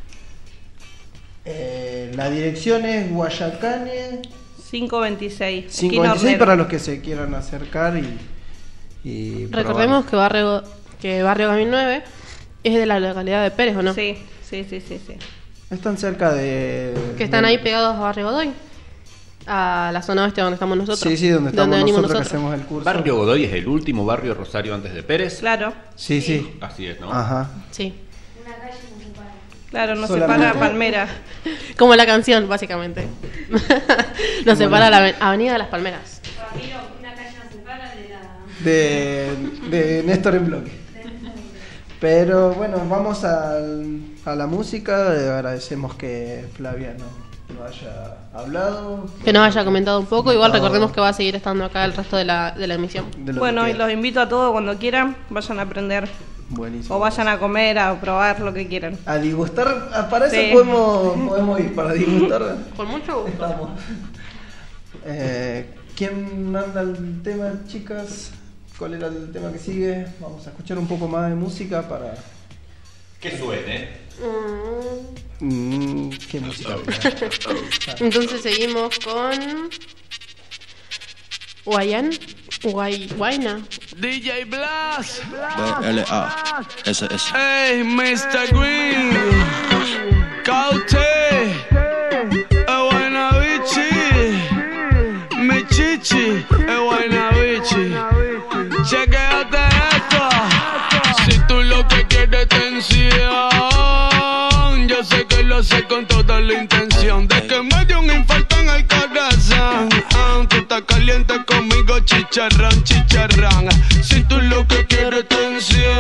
Speaker 4: La dirección es Guayacane
Speaker 10: 526.
Speaker 4: 526 para los que se quieran acercar y
Speaker 3: Recordemos que Barrio Gavin 9 es de la localidad de Pérez, ¿o no?
Speaker 10: Sí.
Speaker 4: Están cerca de...
Speaker 3: Que están ahí pegados a Barrio Godoy, a la zona oeste donde estamos nosotros.
Speaker 4: Sí, donde estamos
Speaker 3: venimos
Speaker 4: nosotros que hacemos el curso.
Speaker 6: Barrio Godoy es el último barrio de Rosario antes de Pérez.
Speaker 10: Claro.
Speaker 4: Sí.
Speaker 6: Así es, ¿no?
Speaker 4: Ajá.
Speaker 3: Sí.
Speaker 10: Claro, nos
Speaker 4: Solamente.
Speaker 10: separa Palmera.
Speaker 3: Como la canción, básicamente. Nos separa la Avenida de las Palmeras.
Speaker 2: Ramiro, una calle nos separa de la...
Speaker 4: De Néstor en bloque. Pero bueno, vamos a la música. Agradecemos que Flavia no haya hablado.
Speaker 3: Que nos haya comentado un poco. Igual recordemos que va a seguir estando acá el resto de la emisión.
Speaker 10: Bueno, y los invito a todos cuando quieran, vayan a aprender.
Speaker 4: Buenísimo.
Speaker 10: O vayan a comer, a probar lo que quieran.
Speaker 4: A disgustar, para eso
Speaker 10: Sí.
Speaker 4: podemos ir, para disgustar.
Speaker 3: Con mucho gusto.
Speaker 4: Estamos. ¿Quién manda el tema, chicas? ¿Cuál era el tema que sigue? Vamos a escuchar un poco más de música para...
Speaker 6: Que suene.
Speaker 4: ¿Qué música?
Speaker 3: Entonces seguimos con Guayna.
Speaker 9: DJ Blas.
Speaker 11: BLA. SS.
Speaker 9: Hey, Mr. Green. Caute. Guaynabichi. Michichi. Guaynabichi. Chequéate esto. Si tú lo que quieres tensión, yo sé que lo sé con toda la intención de que me dio un infarto en el corazón. Tú estás caliente conmigo, chicharrón. Si tú lo que quieres tensión,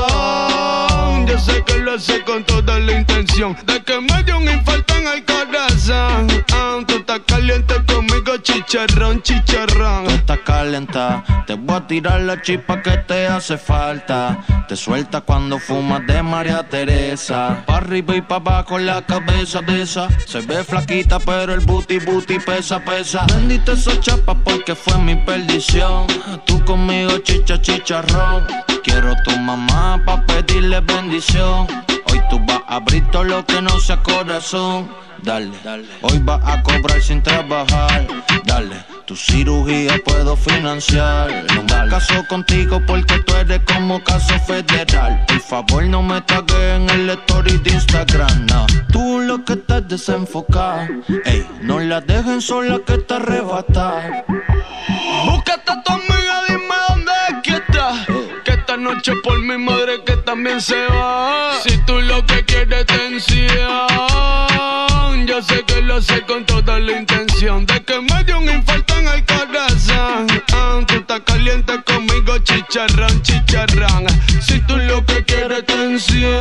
Speaker 9: yo sé que lo sé con toda la intención de que me dio un infarto en el corazón. Tú estás caliente conmigo, chicharrón.
Speaker 11: Tú estás calentada, te voy a tirar la chispa que te hace falta. Te suelta cuando fumas de María Teresa. Pa' arriba y pa' abajo la cabeza de esa. Se ve flaquita pero el booty pesa. Bendito esos chapas porque fue mi perdición. Tú conmigo chicharrón. Quiero tu mamá pa' pedirle bendición. Hoy tú vas a abrir todo lo que no sea corazón. Dale, hoy vas a cobrar sin trabajar. Dale, tu cirugía puedo financiar. No me caso contigo porque tú eres como caso federal. Por favor no me tagues en el story de Instagram, no. Tú lo que estás desenfocado. Ey, no la dejen sola que te arrebata.
Speaker 9: Búscate a tu amiga, dime dónde es que está. Que esta noche por mi madre que también se va. Si tú lo que quieres tensión, yo sé que lo sé con toda la intención de que me dio un infarto en el corazón. Tú estás caliente conmigo, chicharrón. Si tú lo que quieres tensión,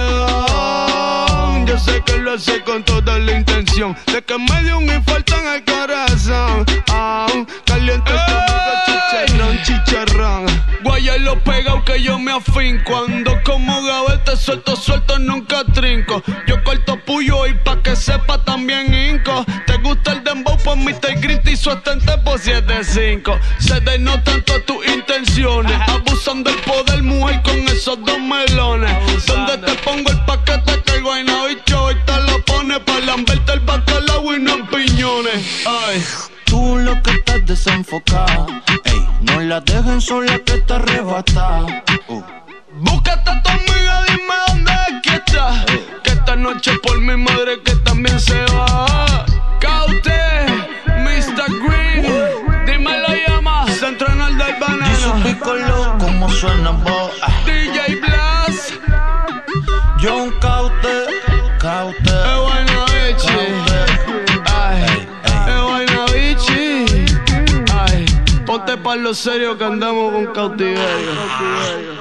Speaker 9: yo sé que lo sé con toda la intención de que me dio un infarto en el corazón. Caliente conmigo, chicharrón. Guaya lo pegado que yo me afinco. Ando como gavete, suelto, nunca trinco. Yo corto puyo y pa' que sepa también inco. Te gusta el dembow, pues Mr. Green te hizo estente por 7-5. Se denotan todas tus intenciones. Abusan del poder, mujer, con esos dos melones. Donde te pongo el paquete que el guayna bicho hoy te lo pone pa' lamberte el bacalao y no en piñón. opiniones. Ay.
Speaker 11: Tú lo que estás desenfocado, ey, no la dejen sola que te arrebata.
Speaker 9: Búscate a tu amiga, dime dónde es que está. Que esta noche por mi madre que también se va. Caute, Mr. Green, dímelo llama, Central del Banana.
Speaker 11: Jesus Piccolo, como suena vos.
Speaker 9: DJ Blas,
Speaker 11: John Caute, Caute.
Speaker 9: Buena bichi, ay, buena bichi, ay, ponte pa' lo serio que andamos con cautiverio.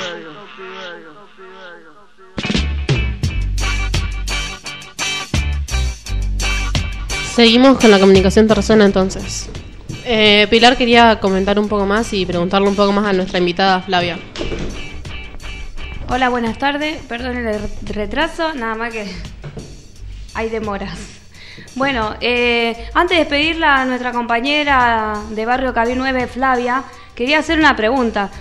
Speaker 3: Seguimos con la comunicación tercera entonces. Pilar quería comentar un poco más y preguntarle un poco más a nuestra invitada Flavia.
Speaker 2: Hola, buenas tardes. Perdonen el retraso, nada más que hay demoras. Bueno, antes de despedirla a nuestra compañera de Barrio Cabil 9, Flavia, quería hacer una pregunta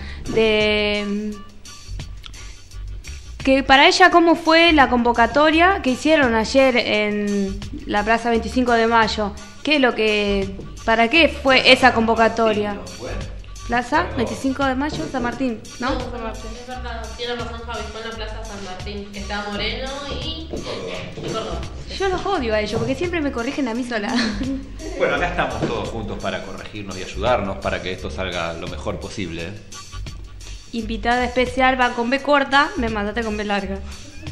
Speaker 2: que para ella, ¿cómo fue la convocatoria que hicieron ayer en la Plaza 25 de Mayo? ¿Para qué fue esa convocatoria? Plaza 25 de Mayo, San Martín, ¿no?
Speaker 3: No, San Martín. Es verdad, tiene razón Javi, fue en la Plaza San Martín, que está Moreno y Córdoba.
Speaker 2: Yo los odio a ellos, porque siempre me corrigen a mí sola.
Speaker 6: Bueno, acá estamos todos juntos para corregirnos y ayudarnos para que esto salga lo mejor posible.
Speaker 2: Invitada especial va con B corta, me mandaste con B larga.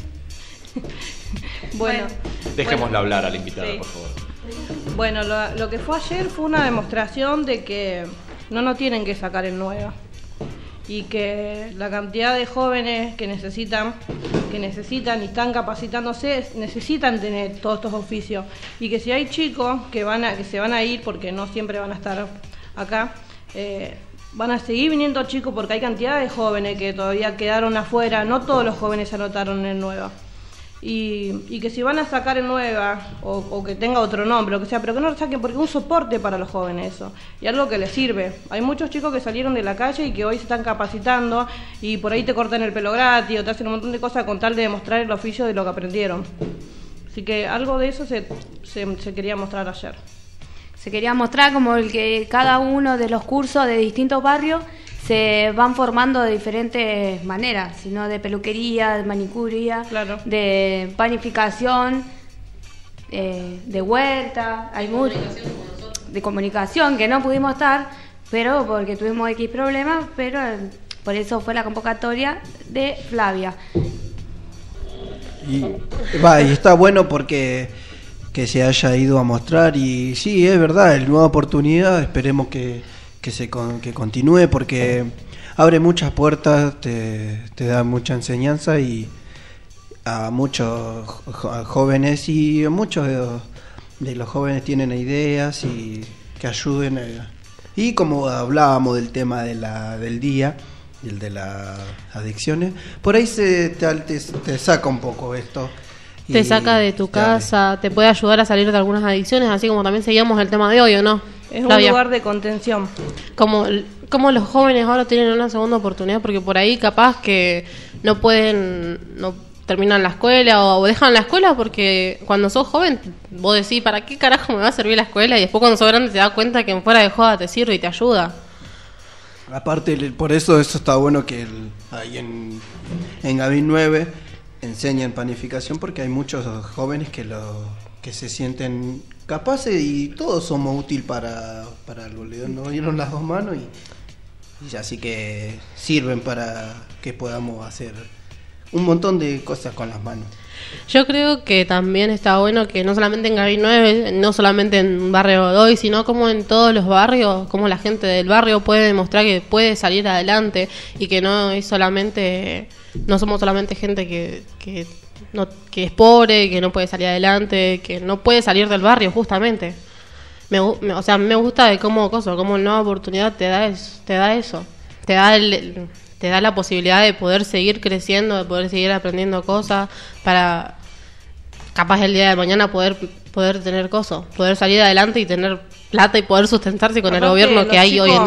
Speaker 10: Bueno,
Speaker 6: dejémosla hablar a la invitada,
Speaker 10: sí.
Speaker 6: Por favor.
Speaker 10: Bueno, lo que fue ayer fue una demostración de que no nos tienen que sacar en nueva y que la cantidad de jóvenes que necesitan y están capacitándose necesitan tener todos estos oficios, y que si hay chicos que se van a ir porque no siempre van a estar acá, van a seguir viniendo chicos porque hay cantidad de jóvenes que todavía quedaron afuera, no todos los jóvenes se anotaron en nueva. Y que si van a sacar en nueva o que tenga otro nombre, lo que sea, pero que no lo saquen porque es un soporte para los jóvenes eso, y algo que les sirve. Hay muchos chicos que salieron de la calle y que hoy se están capacitando y por ahí te cortan el pelo gratis o te hacen un montón de cosas con tal de demostrar el oficio de lo que aprendieron. Así que algo de eso se quería mostrar ayer.
Speaker 2: Se quería mostrar como el que cada uno de los cursos de distintos barrios se van formando de diferentes maneras, sino de peluquería, de manicuría, claro, de panificación, de huerta, hay de comunicación, que no pudimos estar, pero porque tuvimos X problemas, pero por eso fue la convocatoria de Flavia.
Speaker 4: Y está bueno porque que se haya ido a mostrar, y sí, es verdad, es nueva oportunidad, esperemos que continúe porque abre muchas puertas, te da mucha enseñanza y a muchos jóvenes, y muchos de los jóvenes tienen ideas y que ayuden y como hablábamos del tema del día, el de las adicciones, por ahí te saca un poco esto.
Speaker 3: Te saca de tu casa, te puede ayudar a salir de algunas adicciones, así como también seguíamos el tema de hoy, ¿o no?
Speaker 10: Es un lugar de contención.
Speaker 3: Como los jóvenes ahora tienen una segunda oportunidad, porque por ahí capaz que no terminan la escuela o dejan la escuela, porque cuando sos joven vos decís, ¿para qué carajo me va a servir la escuela? Y después cuando sos grande te das cuenta que en fuera de joda te sirve y te ayuda.
Speaker 4: Aparte, por eso está bueno que ahí en Gavín 9 enseñan panificación, porque hay muchos jóvenes que se sienten capaces, y todos somos útiles para algo. Nos dieron las dos manos y así que sirven para que podamos hacer un montón de cosas con las manos.
Speaker 3: Yo creo que también está bueno que no solamente en Gavín 9, no solamente en Barrio Godoy, sino como en todos los barrios, como la gente del barrio puede demostrar que puede salir adelante, y que no somos solamente gente que es pobre, que no puede salir adelante, que no puede salir del barrio, justamente. Me gusta de cómo Nueva Oportunidad te da eso, te da la posibilidad de poder seguir creciendo, de poder seguir aprendiendo cosas, para capaz el día de mañana poder tener cosas, poder salir adelante y tener plata y poder sustentarse con el gobierno que hay hoy en día.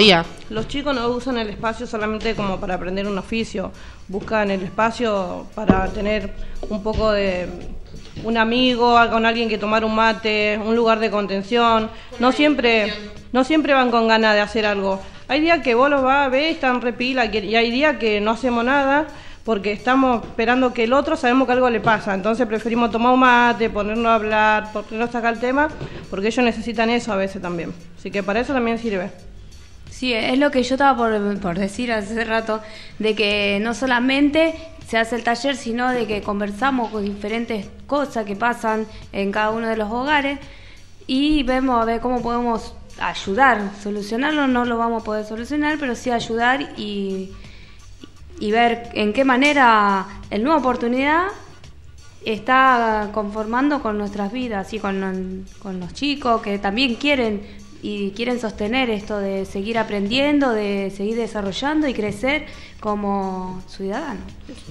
Speaker 10: los chicos no usan el espacio solamente como para aprender un oficio, buscan el espacio para tener un poco de un amigo, con alguien que tomar un mate, un lugar de contención. No siempre van con ganas de hacer algo. Hay días que vos los vas a ver y están repila, y hay días que no hacemos nada porque estamos esperando que el otro, sabemos que algo le pasa, entonces preferimos tomar un mate, ponernos a hablar, ponernos a sacar el tema, porque ellos necesitan eso a veces también. Así que para eso también sirve.
Speaker 2: Sí, es lo que yo estaba por decir hace rato, de que no solamente se hace el taller, sino de que conversamos con diferentes cosas que pasan en cada uno de los hogares y vemos a ver cómo podemos ayudar. Solucionarlo no lo vamos a poder solucionar, pero sí ayudar y ver en qué manera el Nueva Oportunidad está conformando con nuestras vidas y con los chicos que también quieren sostener esto de seguir aprendiendo, de seguir desarrollando y crecer como ciudadanos.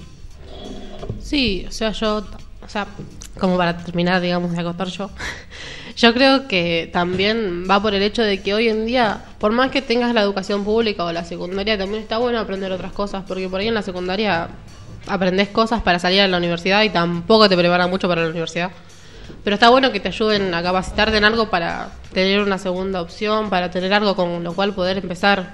Speaker 3: Sí, como para terminar, digamos, de acotar yo creo que también va por el hecho de que hoy en día, por más que tengas la educación pública o la secundaria, también está bueno aprender otras cosas, porque por ahí en la secundaria aprendés cosas para salir a la universidad y tampoco te preparan mucho para la universidad. Pero está bueno que te ayuden a capacitarte en algo para tener una segunda opción, para tener algo con lo cual poder empezar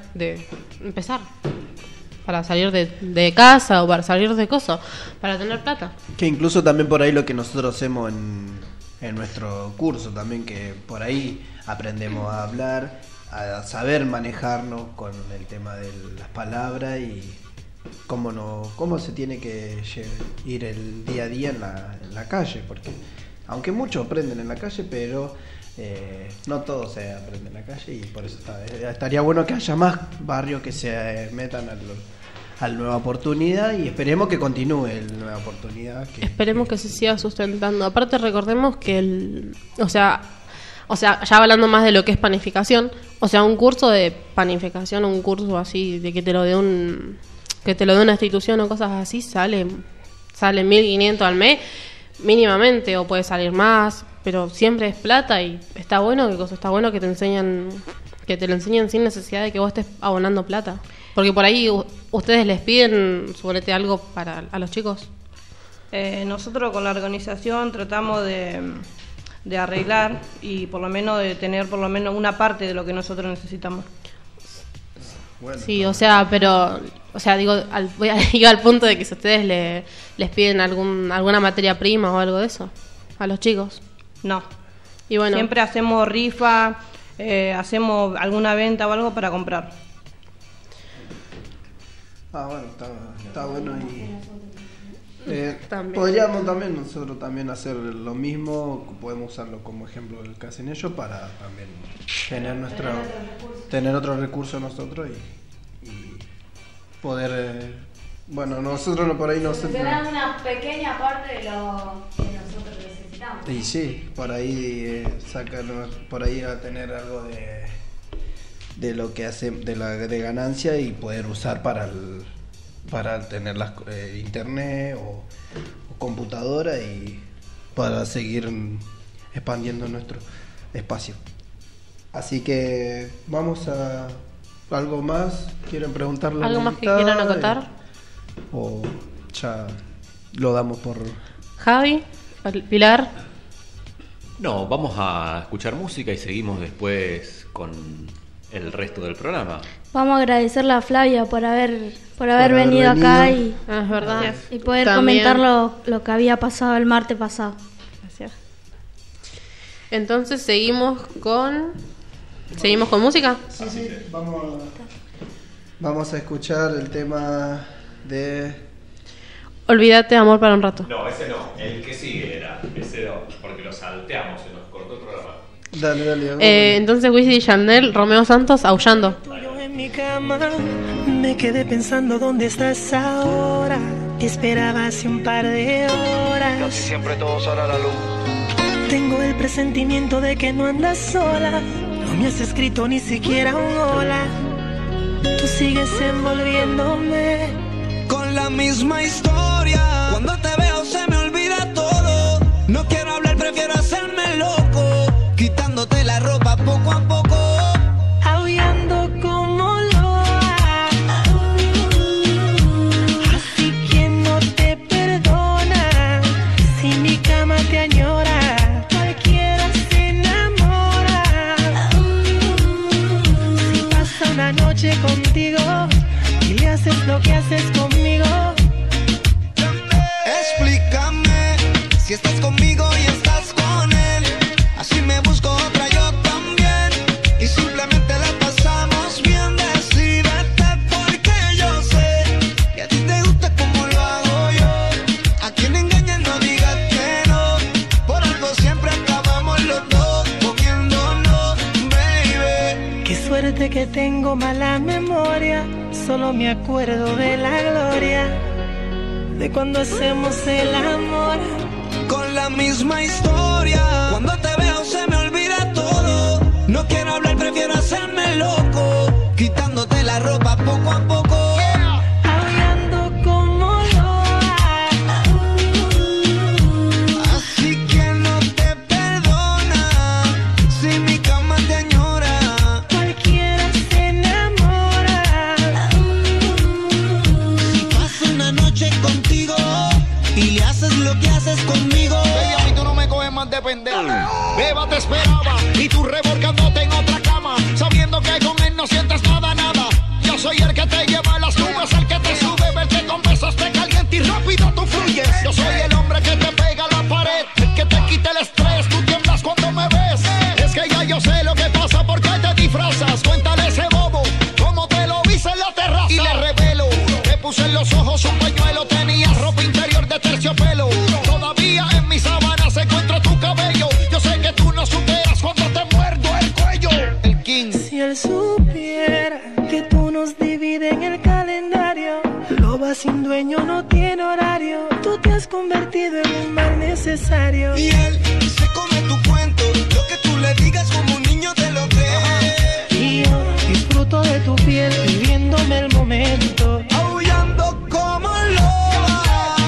Speaker 3: para salir de casa o para salir de cosas, para tener plata.
Speaker 4: Que incluso también por ahí lo que nosotros hacemos en nuestro curso también, que por ahí aprendemos a hablar, a saber manejarnos con el tema de las palabras y cómo se tiene que ir el día a día en la calle, porque aunque muchos aprenden en la calle, pero no todos se aprenden en la calle y por eso estaría bueno que haya más barrios que se metan al Nueva Oportunidad y esperemos que continúe el Nueva Oportunidad.
Speaker 3: Esperemos que se siga sustentando. Aparte recordemos que ya hablando más de lo que es panificación, un curso de panificación, un curso así de que te lo dé una institución o cosas así, sale 1.500 al mes mínimamente, o puede salir más, pero siempre es plata y está bueno que te lo enseñen sin necesidad de que vos estés abonando plata. Porque por ahí ustedes les piden, suponete, algo a los chicos.
Speaker 10: Nosotros con la organización tratamos de arreglar y por lo menos de tener por lo menos una parte de lo que nosotros necesitamos.
Speaker 3: Bueno, sí, voy a llegar al punto de que si ustedes les piden alguna materia prima o algo de eso a los chicos.
Speaker 10: No.
Speaker 3: Y bueno,
Speaker 10: siempre hacemos rifa, hacemos alguna venta o algo para comprar.
Speaker 4: Bueno, está bueno y podríamos también nosotros también hacer lo mismo, podemos usarlo como ejemplo del que hacen ellos para también tener otro recurso nosotros y poder nosotros por ahí no se
Speaker 2: dan una pequeña parte de lo que nosotros necesitamos.
Speaker 4: Y sí, por ahí sacar, por ahí a tener algo de lo que hace de ganancia y poder usar para tener internet o computadora y para seguir expandiendo nuestro espacio. Así que vamos a algo más. ¿Quieren preguntarle
Speaker 3: algo más que quieran acotar?
Speaker 4: O ya lo damos por
Speaker 3: Javi, Pilar.
Speaker 6: No, vamos a escuchar música y seguimos después con el resto del programa.
Speaker 5: Vamos a agradecerle a Flavia por haber venido acá y,
Speaker 3: es verdad.
Speaker 5: Y poder también comentar lo que había pasado el martes pasado.
Speaker 3: Gracias. Entonces seguimos con música.
Speaker 4: Sí. Vamos a escuchar el tema de
Speaker 3: Olvídate, amor para un rato.
Speaker 6: No, ese no, el que sigue era, ese no, porque lo salteamos, se nos cortó el programa.
Speaker 3: Dale. Entonces Wisin y Yandel, Romeo Santos, Aullando.
Speaker 12: En mi cama me quedé pensando dónde estás ahora. Te esperaba hace un par de horas.
Speaker 13: Casi siempre todo sale a la luz.
Speaker 12: Tengo el presentimiento de que no andas sola. No me has escrito ni siquiera un hola. Tú sigues envolviéndome
Speaker 14: con la misma historia. Cuando te veo se me olvida todo. No quiero hablar, prefiero hacerme loco. Quitándote la ropa poco a poco.
Speaker 12: Aullando como loco. que tengo mala memoria, solo me acuerdo de la gloria de cuando hacemos el amor.
Speaker 14: Con la misma historia, cuando te veo se me olvida todo. No quiero hablar, prefiero hacerme loco, quitándote la ropa poco a poco.
Speaker 12: Aullando como loa.
Speaker 14: Así que no te perdona si mi cama te añora.
Speaker 12: Cualquiera se enamora.
Speaker 14: Si paso una noche contigo y le haces lo que haces conmigo.
Speaker 13: Bella, y tú no me coges más de pendejo. Beba te esperaba y tú revolcándote en otra cama, sabiendo que con él no sientes nada, nada. Yo soy el que te lleva a las nubes, el que te sube, verte con besos te caliente y rápido tú fluyes. Yo soy el hombre que te pega a la pared, el que te quita el estrés, tú tiemblas cuando me ves. Es que ya yo sé lo que pasa, porque te disfrazas. Cuéntale a ese bobo cómo te lo hice en la terraza. Y le revelo, te puse en los ojos un pañuelo, tenías ropa interior de terciopelo. Todavía en mi sábana se encuentra tu cabello. Yo sé que tú no superas cuando te muerdo el cuello. El King.
Speaker 12: Si él supiera que tú nos divides en el calendario, loba sin dueño no tiene horario. Tú te has convertido en un mal necesario.
Speaker 14: Y él se come tu cuento, lo que tú le digas como un niño te lo cree.
Speaker 12: Y yo disfruto de tu piel, viviéndome el momento.
Speaker 14: Aullando como loba.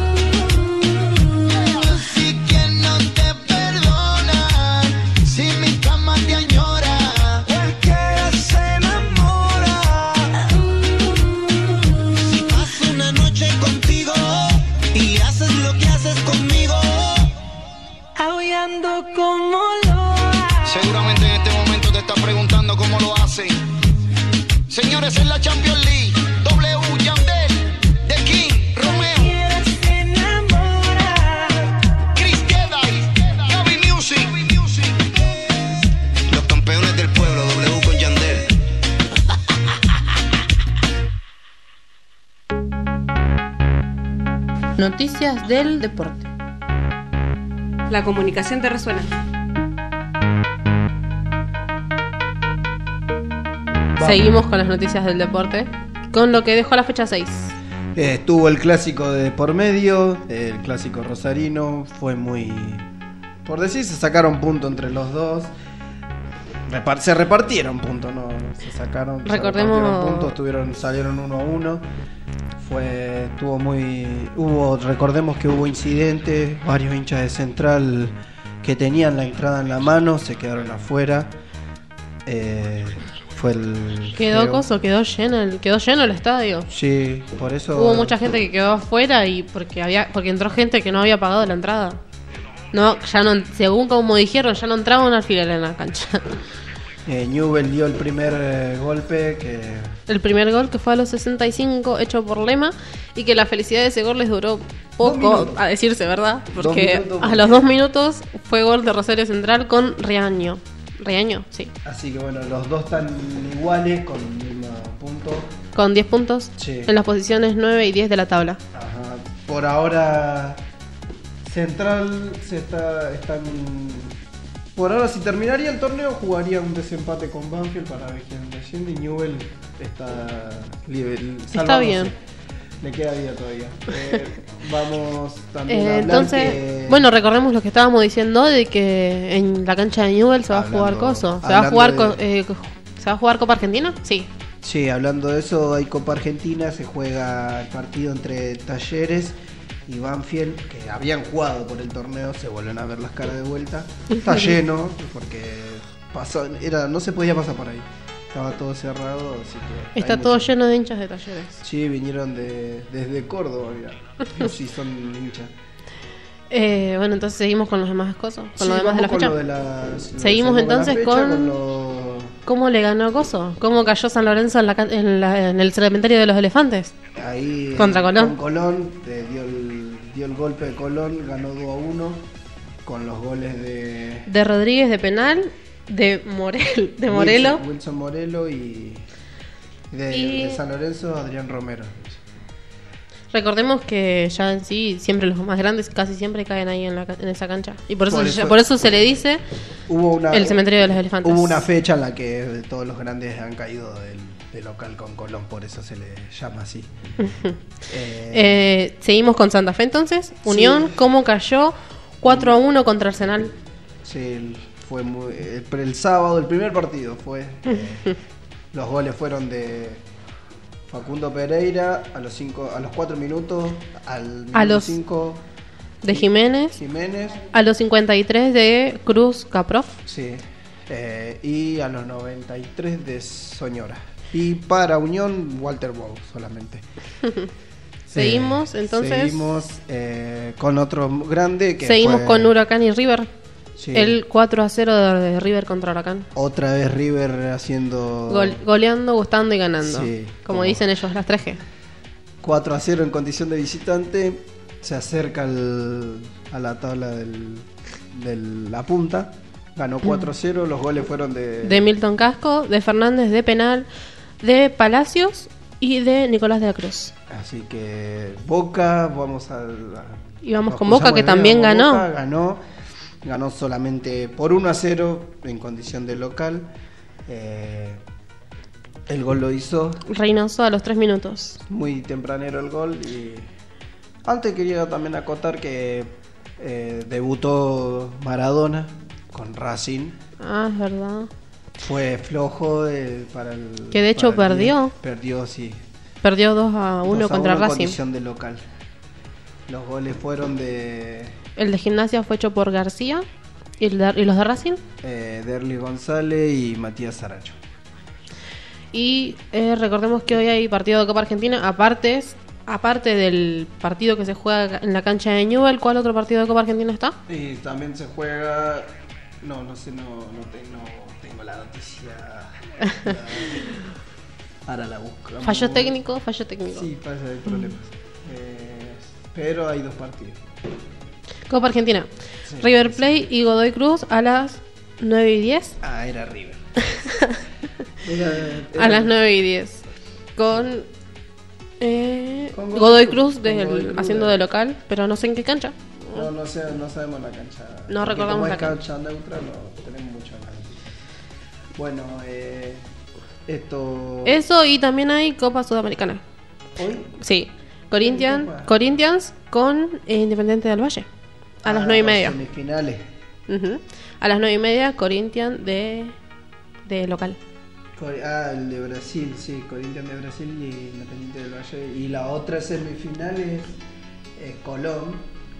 Speaker 14: Así que no te perdona si mi cama te añora. Cualquiera se enamora. Si paso una noche contigo y le haces lo que haces conmigo.
Speaker 12: Aullando como loa.
Speaker 13: Seguramente en este momento te estás preguntando cómo lo hacen. Señores, en la Champions League, W, Yandel, The King, Romeo,
Speaker 12: Cualquiera se enamora.
Speaker 13: Chris Jedi, Gaby Music.
Speaker 14: Los campeones del pueblo, W con Yandel.
Speaker 3: Noticias del deporte.
Speaker 15: La comunicación te resuena.
Speaker 3: Seguimos con las noticias del deporte, con lo que dejó la fecha 6.
Speaker 4: Estuvo el clásico de por medio, el clásico rosarino, fue muy... Por decir, se sacaron puntos entre los dos. Se repartieron puntos, no se sacaron.
Speaker 3: Recordemos...
Speaker 4: Se repartieron puntos, salieron 1-1. Recordemos que hubo incidentes, varios hinchas de Central que tenían la entrada en la mano se quedaron afuera. Fue el
Speaker 3: Quedó lleno el estadio.
Speaker 4: Sí, por eso
Speaker 3: Hubo mucha gente que quedó afuera y porque entró gente que no había pagado la entrada. Según como dijeron, ya no entraba un alfiler en la cancha.
Speaker 4: Newell dio el primer golpe
Speaker 3: El primer gol que fue a los 65 hecho por Lema, y que la felicidad de ese gol les duró poco, a decirse verdad, porque a los 2 minutos fue gol de Rosario Central con Riaño, sí.
Speaker 4: Así que bueno, los dos están iguales con el mismo punto.
Speaker 3: Con 10 puntos, sí, en las posiciones 9 y 10 de la tabla.
Speaker 4: Ajá. Por ahora Central por ahora, si terminaría el torneo, jugaría un desempate con Banfield para ver quién desciende, y Newell está libre.
Speaker 3: Está bien.
Speaker 4: Le queda día todavía. Vamos también a hablar
Speaker 3: entonces, bueno, recordemos lo que estábamos diciendo de que en la cancha de Newell se va a jugar coso. ¿Se va a jugar Copa Argentina? Sí.
Speaker 4: Sí, hablando de eso, hay Copa Argentina, se juega el partido entre Talleres y Banfield, que habían jugado por el torneo, se vuelven a ver las caras de vuelta. Está lleno, porque no se podía pasar por ahí. Estaba todo cerrado, así que...
Speaker 3: Está todo lleno de hinchas de Talleres.
Speaker 4: Sí, vinieron desde Córdoba, mira. Sí, son hinchas.
Speaker 3: Bueno, entonces seguimos con los demás cosas, con lo demás de la fecha.
Speaker 4: Seguimos
Speaker 3: entonces con cómo le ganó Coso, cómo cayó San Lorenzo en el cementerio de los elefantes.
Speaker 4: Ahí
Speaker 3: contra Colón.
Speaker 4: Con Colón dio el golpe de Colón, ganó 2-1 con los goles de
Speaker 3: Rodríguez de penal, de Morelo,
Speaker 4: Wilson Morelo y de San Lorenzo Adrián Romero.
Speaker 3: Recordemos que ya en sí, siempre los más grandes casi siempre caen ahí en esa cancha. Y por eso se le dice el cementerio de los elefantes.
Speaker 4: Hubo una fecha en la que todos los grandes han caído del local con Colón, por eso se le llama así.
Speaker 3: Seguimos con Santa Fe entonces. Unión, sí. ¿Cómo cayó? 4-1 contra Arsenal.
Speaker 4: Sí, fue el sábado, el primer partido fue. Los goles fueron de Facundo Pereira a los 4 minutos, a los 5
Speaker 3: de Jiménez, a los 53 de Cruz Caprof.
Speaker 4: Sí, y a los 93 de Soñora. Y para Unión, Walter Bow solamente.
Speaker 3: Seguimos entonces.
Speaker 4: Seguimos con otro grande que
Speaker 3: seguimos con Huracán y River. Sí. El 4-0 de River contra Huracán.
Speaker 4: Otra vez River haciendo...
Speaker 3: goleando, gustando y ganando.
Speaker 4: Sí,
Speaker 3: como dicen ellos, las 3G.
Speaker 4: 4-0 en condición de visitante. Se acerca a la tabla de la punta. Ganó 4-0. Los goles fueron de
Speaker 3: Milton Casco, de Fernández, de penal, de Palacios y de Nicolás de la Cruz.
Speaker 4: Así que Boca, vamos
Speaker 3: con Boca, que también ganó.
Speaker 4: Boca, ganó solamente por 1-0 en condición de local. El gol lo hizo
Speaker 3: Reynoso a los 3 minutos.
Speaker 4: Muy tempranero el gol. Y antes quería también acotar que debutó Maradona con Racing.
Speaker 3: Ah, es verdad.
Speaker 4: Fue flojo para el...
Speaker 3: Que de hecho perdió.
Speaker 4: Perdió, sí.
Speaker 3: Perdió 2-1 contra Racing.
Speaker 4: En condición de local. Los goles fueron de...
Speaker 3: El de Gimnasia fue hecho por García. ¿Y los de Racing?
Speaker 4: Derly González y Matías Saracho.
Speaker 3: Y recordemos que hoy hay partido de Copa Argentina. Aparte del partido que se juega en la cancha de Newell, ¿cuál otro partido de Copa Argentina está?
Speaker 4: Y también se juega... No sé, no tengo la noticia. Ahora la busco.
Speaker 3: Fallo técnico.
Speaker 4: Sí, hay problemas. Pero hay 2 partidos.
Speaker 3: Copa Argentina. Sí, River Plate y Godoy Cruz a las 9:10.
Speaker 4: Ah, era River.
Speaker 3: A las 9:10. Con Godoy Cruz haciendo de local, pero no sé en qué cancha.
Speaker 4: No sabemos la cancha.
Speaker 3: No recordamos la
Speaker 4: cancha neutra, no tenemos mucha ganas. Bueno, esto...
Speaker 3: Eso, y también hay Copa Sudamericana.
Speaker 4: ¿Hoy?
Speaker 3: Sí. Corinthians con Independiente del Valle. A las 9:30.
Speaker 4: Semifinales.
Speaker 3: A las 9:30, Corinthians de local.
Speaker 4: El de Brasil, sí, Corinthians de Brasil y Independiente del Valle. Y la otra semifinal es Colón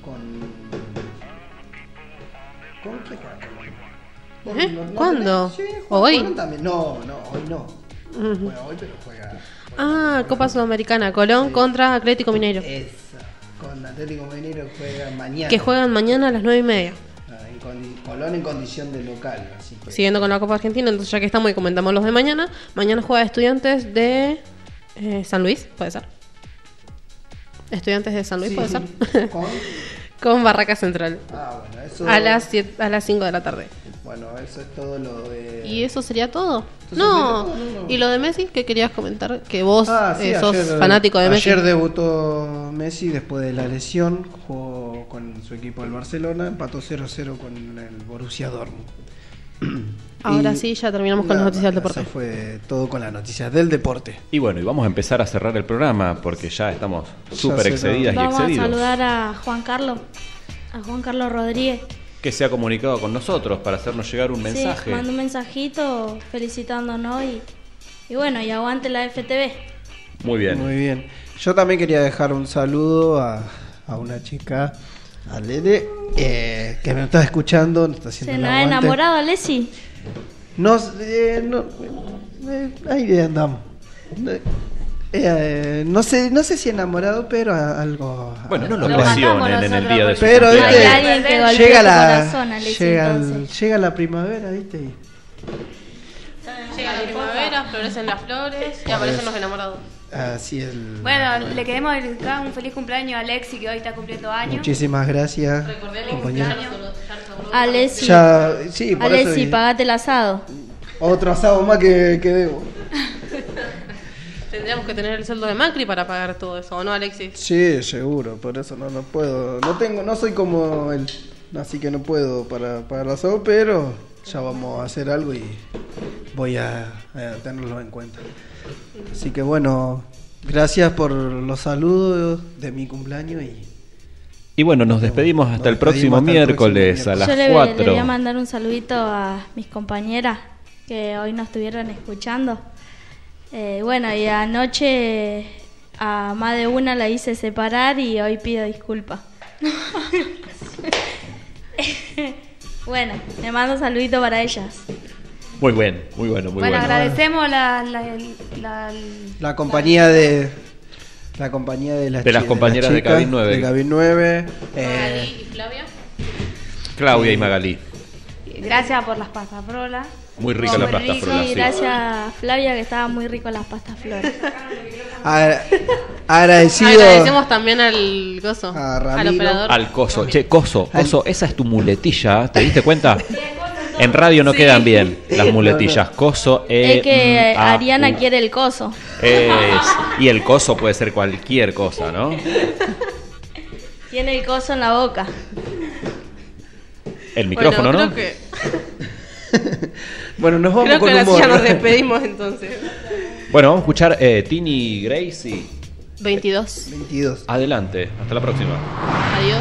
Speaker 4: ¿con qué juega Colón?
Speaker 3: ¿Cuándo?
Speaker 4: Sí,
Speaker 3: ¿Hoy?
Speaker 4: No, hoy no. Juega hoy, pero juega
Speaker 3: Copa Sudamericana, Colón contra Atlético Mineiro.
Speaker 4: Esa, con Atlético Mineiro juegan mañana.
Speaker 3: Que juegan mañana a las 9:30.
Speaker 4: Colón en condición de local. Así que...
Speaker 3: Siguiendo con la Copa Argentina, entonces ya que estamos y comentamos los de mañana. Mañana juega Estudiantes de San Luis, puede ser. Estudiantes de San Luis, puede ser. Con Barraca Central.
Speaker 4: Bueno, eso...
Speaker 3: A las 5 de la tarde.
Speaker 4: Bueno, eso es todo lo de...
Speaker 3: ¿Y eso sería todo? No. ¿Y lo de Messi? ¿Qué querías comentar? Que vos sos fanático de Messi.
Speaker 4: Ayer debutó Messi después de la lesión. Jugó con su equipo del Barcelona. Empató 0-0 con el Borussia Dortmund.
Speaker 3: Ahora sí, ya terminamos con las noticias del deporte.
Speaker 4: Eso fue todo con las noticias del deporte.
Speaker 6: Y bueno, y vamos a empezar a cerrar el programa porque ya estamos súper excedidas y excedidos.
Speaker 5: Vamos a saludar a Juan Carlos Rodríguez,
Speaker 6: que se ha comunicado con nosotros para hacernos llegar un mensaje.
Speaker 5: Sí, mandó un mensajito felicitándonos y bueno, y aguante la FTV.
Speaker 6: Muy bien.
Speaker 4: Muy bien. Yo también quería dejar un saludo a una chica, a Lele, que me está escuchando, nos está haciendo
Speaker 5: ¿Se nos ha enamorado, Alessi?
Speaker 4: Ahí andamos. No sé si enamorado, pero algo...
Speaker 6: Bueno, no lo presionen en el día de su
Speaker 4: pero
Speaker 6: cumpleaños.
Speaker 4: llega la primavera, ¿viste?
Speaker 3: Llega la primavera, florecen las flores y aparecen los enamorados.
Speaker 4: Así es.
Speaker 2: Bueno, le queremos dedicar un feliz cumpleaños a Alexi, que hoy está cumpliendo años.
Speaker 4: Muchísimas gracias, compañero.
Speaker 5: Alessi, pagate el asado.
Speaker 4: Otro asado más que debo.
Speaker 3: Tendríamos que tener el sueldo de Macri para pagar todo eso, ¿o no, Alexis?
Speaker 4: Sí, seguro, por eso no puedo. No soy como él, así que no puedo para la SAU, pero ya vamos a hacer algo y voy a tenerlo en cuenta. Así que bueno, gracias por los saludos de mi cumpleaños
Speaker 6: y bueno, nos despedimos hasta el próximo miércoles a las 4.
Speaker 5: Le voy a mandar un saludito a mis compañeras que hoy nos estuvieron escuchando. Bueno, y anoche a más de una la hice separar y hoy pido disculpas. Bueno, le mando un saludito para ellas.
Speaker 6: Muy bueno.
Speaker 2: Bueno, agradecemos la
Speaker 4: compañía de las
Speaker 6: compañeras de Cabin 9.
Speaker 4: De Cabin 9.
Speaker 3: Magalí y Flavia.
Speaker 6: Claudia y Magalí.
Speaker 2: Gracias por las pastas frolas.
Speaker 6: Muy rica la pasta frola.
Speaker 5: Sí, gracias Flavia, que estaba muy rico las pastas flores.
Speaker 3: Agradecemos también al Coso, al operador.
Speaker 6: Al Coso. Che, Coso, esa es tu muletilla, ¿te diste cuenta? En radio no quedan bien las muletillas. Coso,
Speaker 5: es que Ariana quiere el coso.
Speaker 6: Y el coso puede ser cualquier cosa, ¿no?
Speaker 5: Tiene el coso en la boca.
Speaker 6: El micrófono,
Speaker 3: bueno,
Speaker 6: ¿no?
Speaker 3: Creo que...
Speaker 4: Bueno, nos vamos
Speaker 3: creo
Speaker 4: con
Speaker 3: que
Speaker 4: humor.
Speaker 3: ya nos despedimos entonces.
Speaker 6: Bueno, vamos a escuchar Tini Gracie.
Speaker 3: 22.
Speaker 6: Adelante, hasta la próxima.
Speaker 3: Adiós.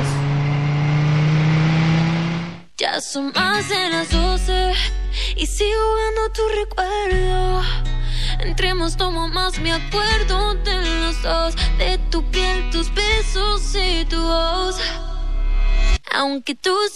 Speaker 16: Ya son más de las 12 y sigo jugando tu recuerdo. Entremos, tomo más, me acuerdo de los dos, de tu piel, tus besos y tu voz. Aunque tú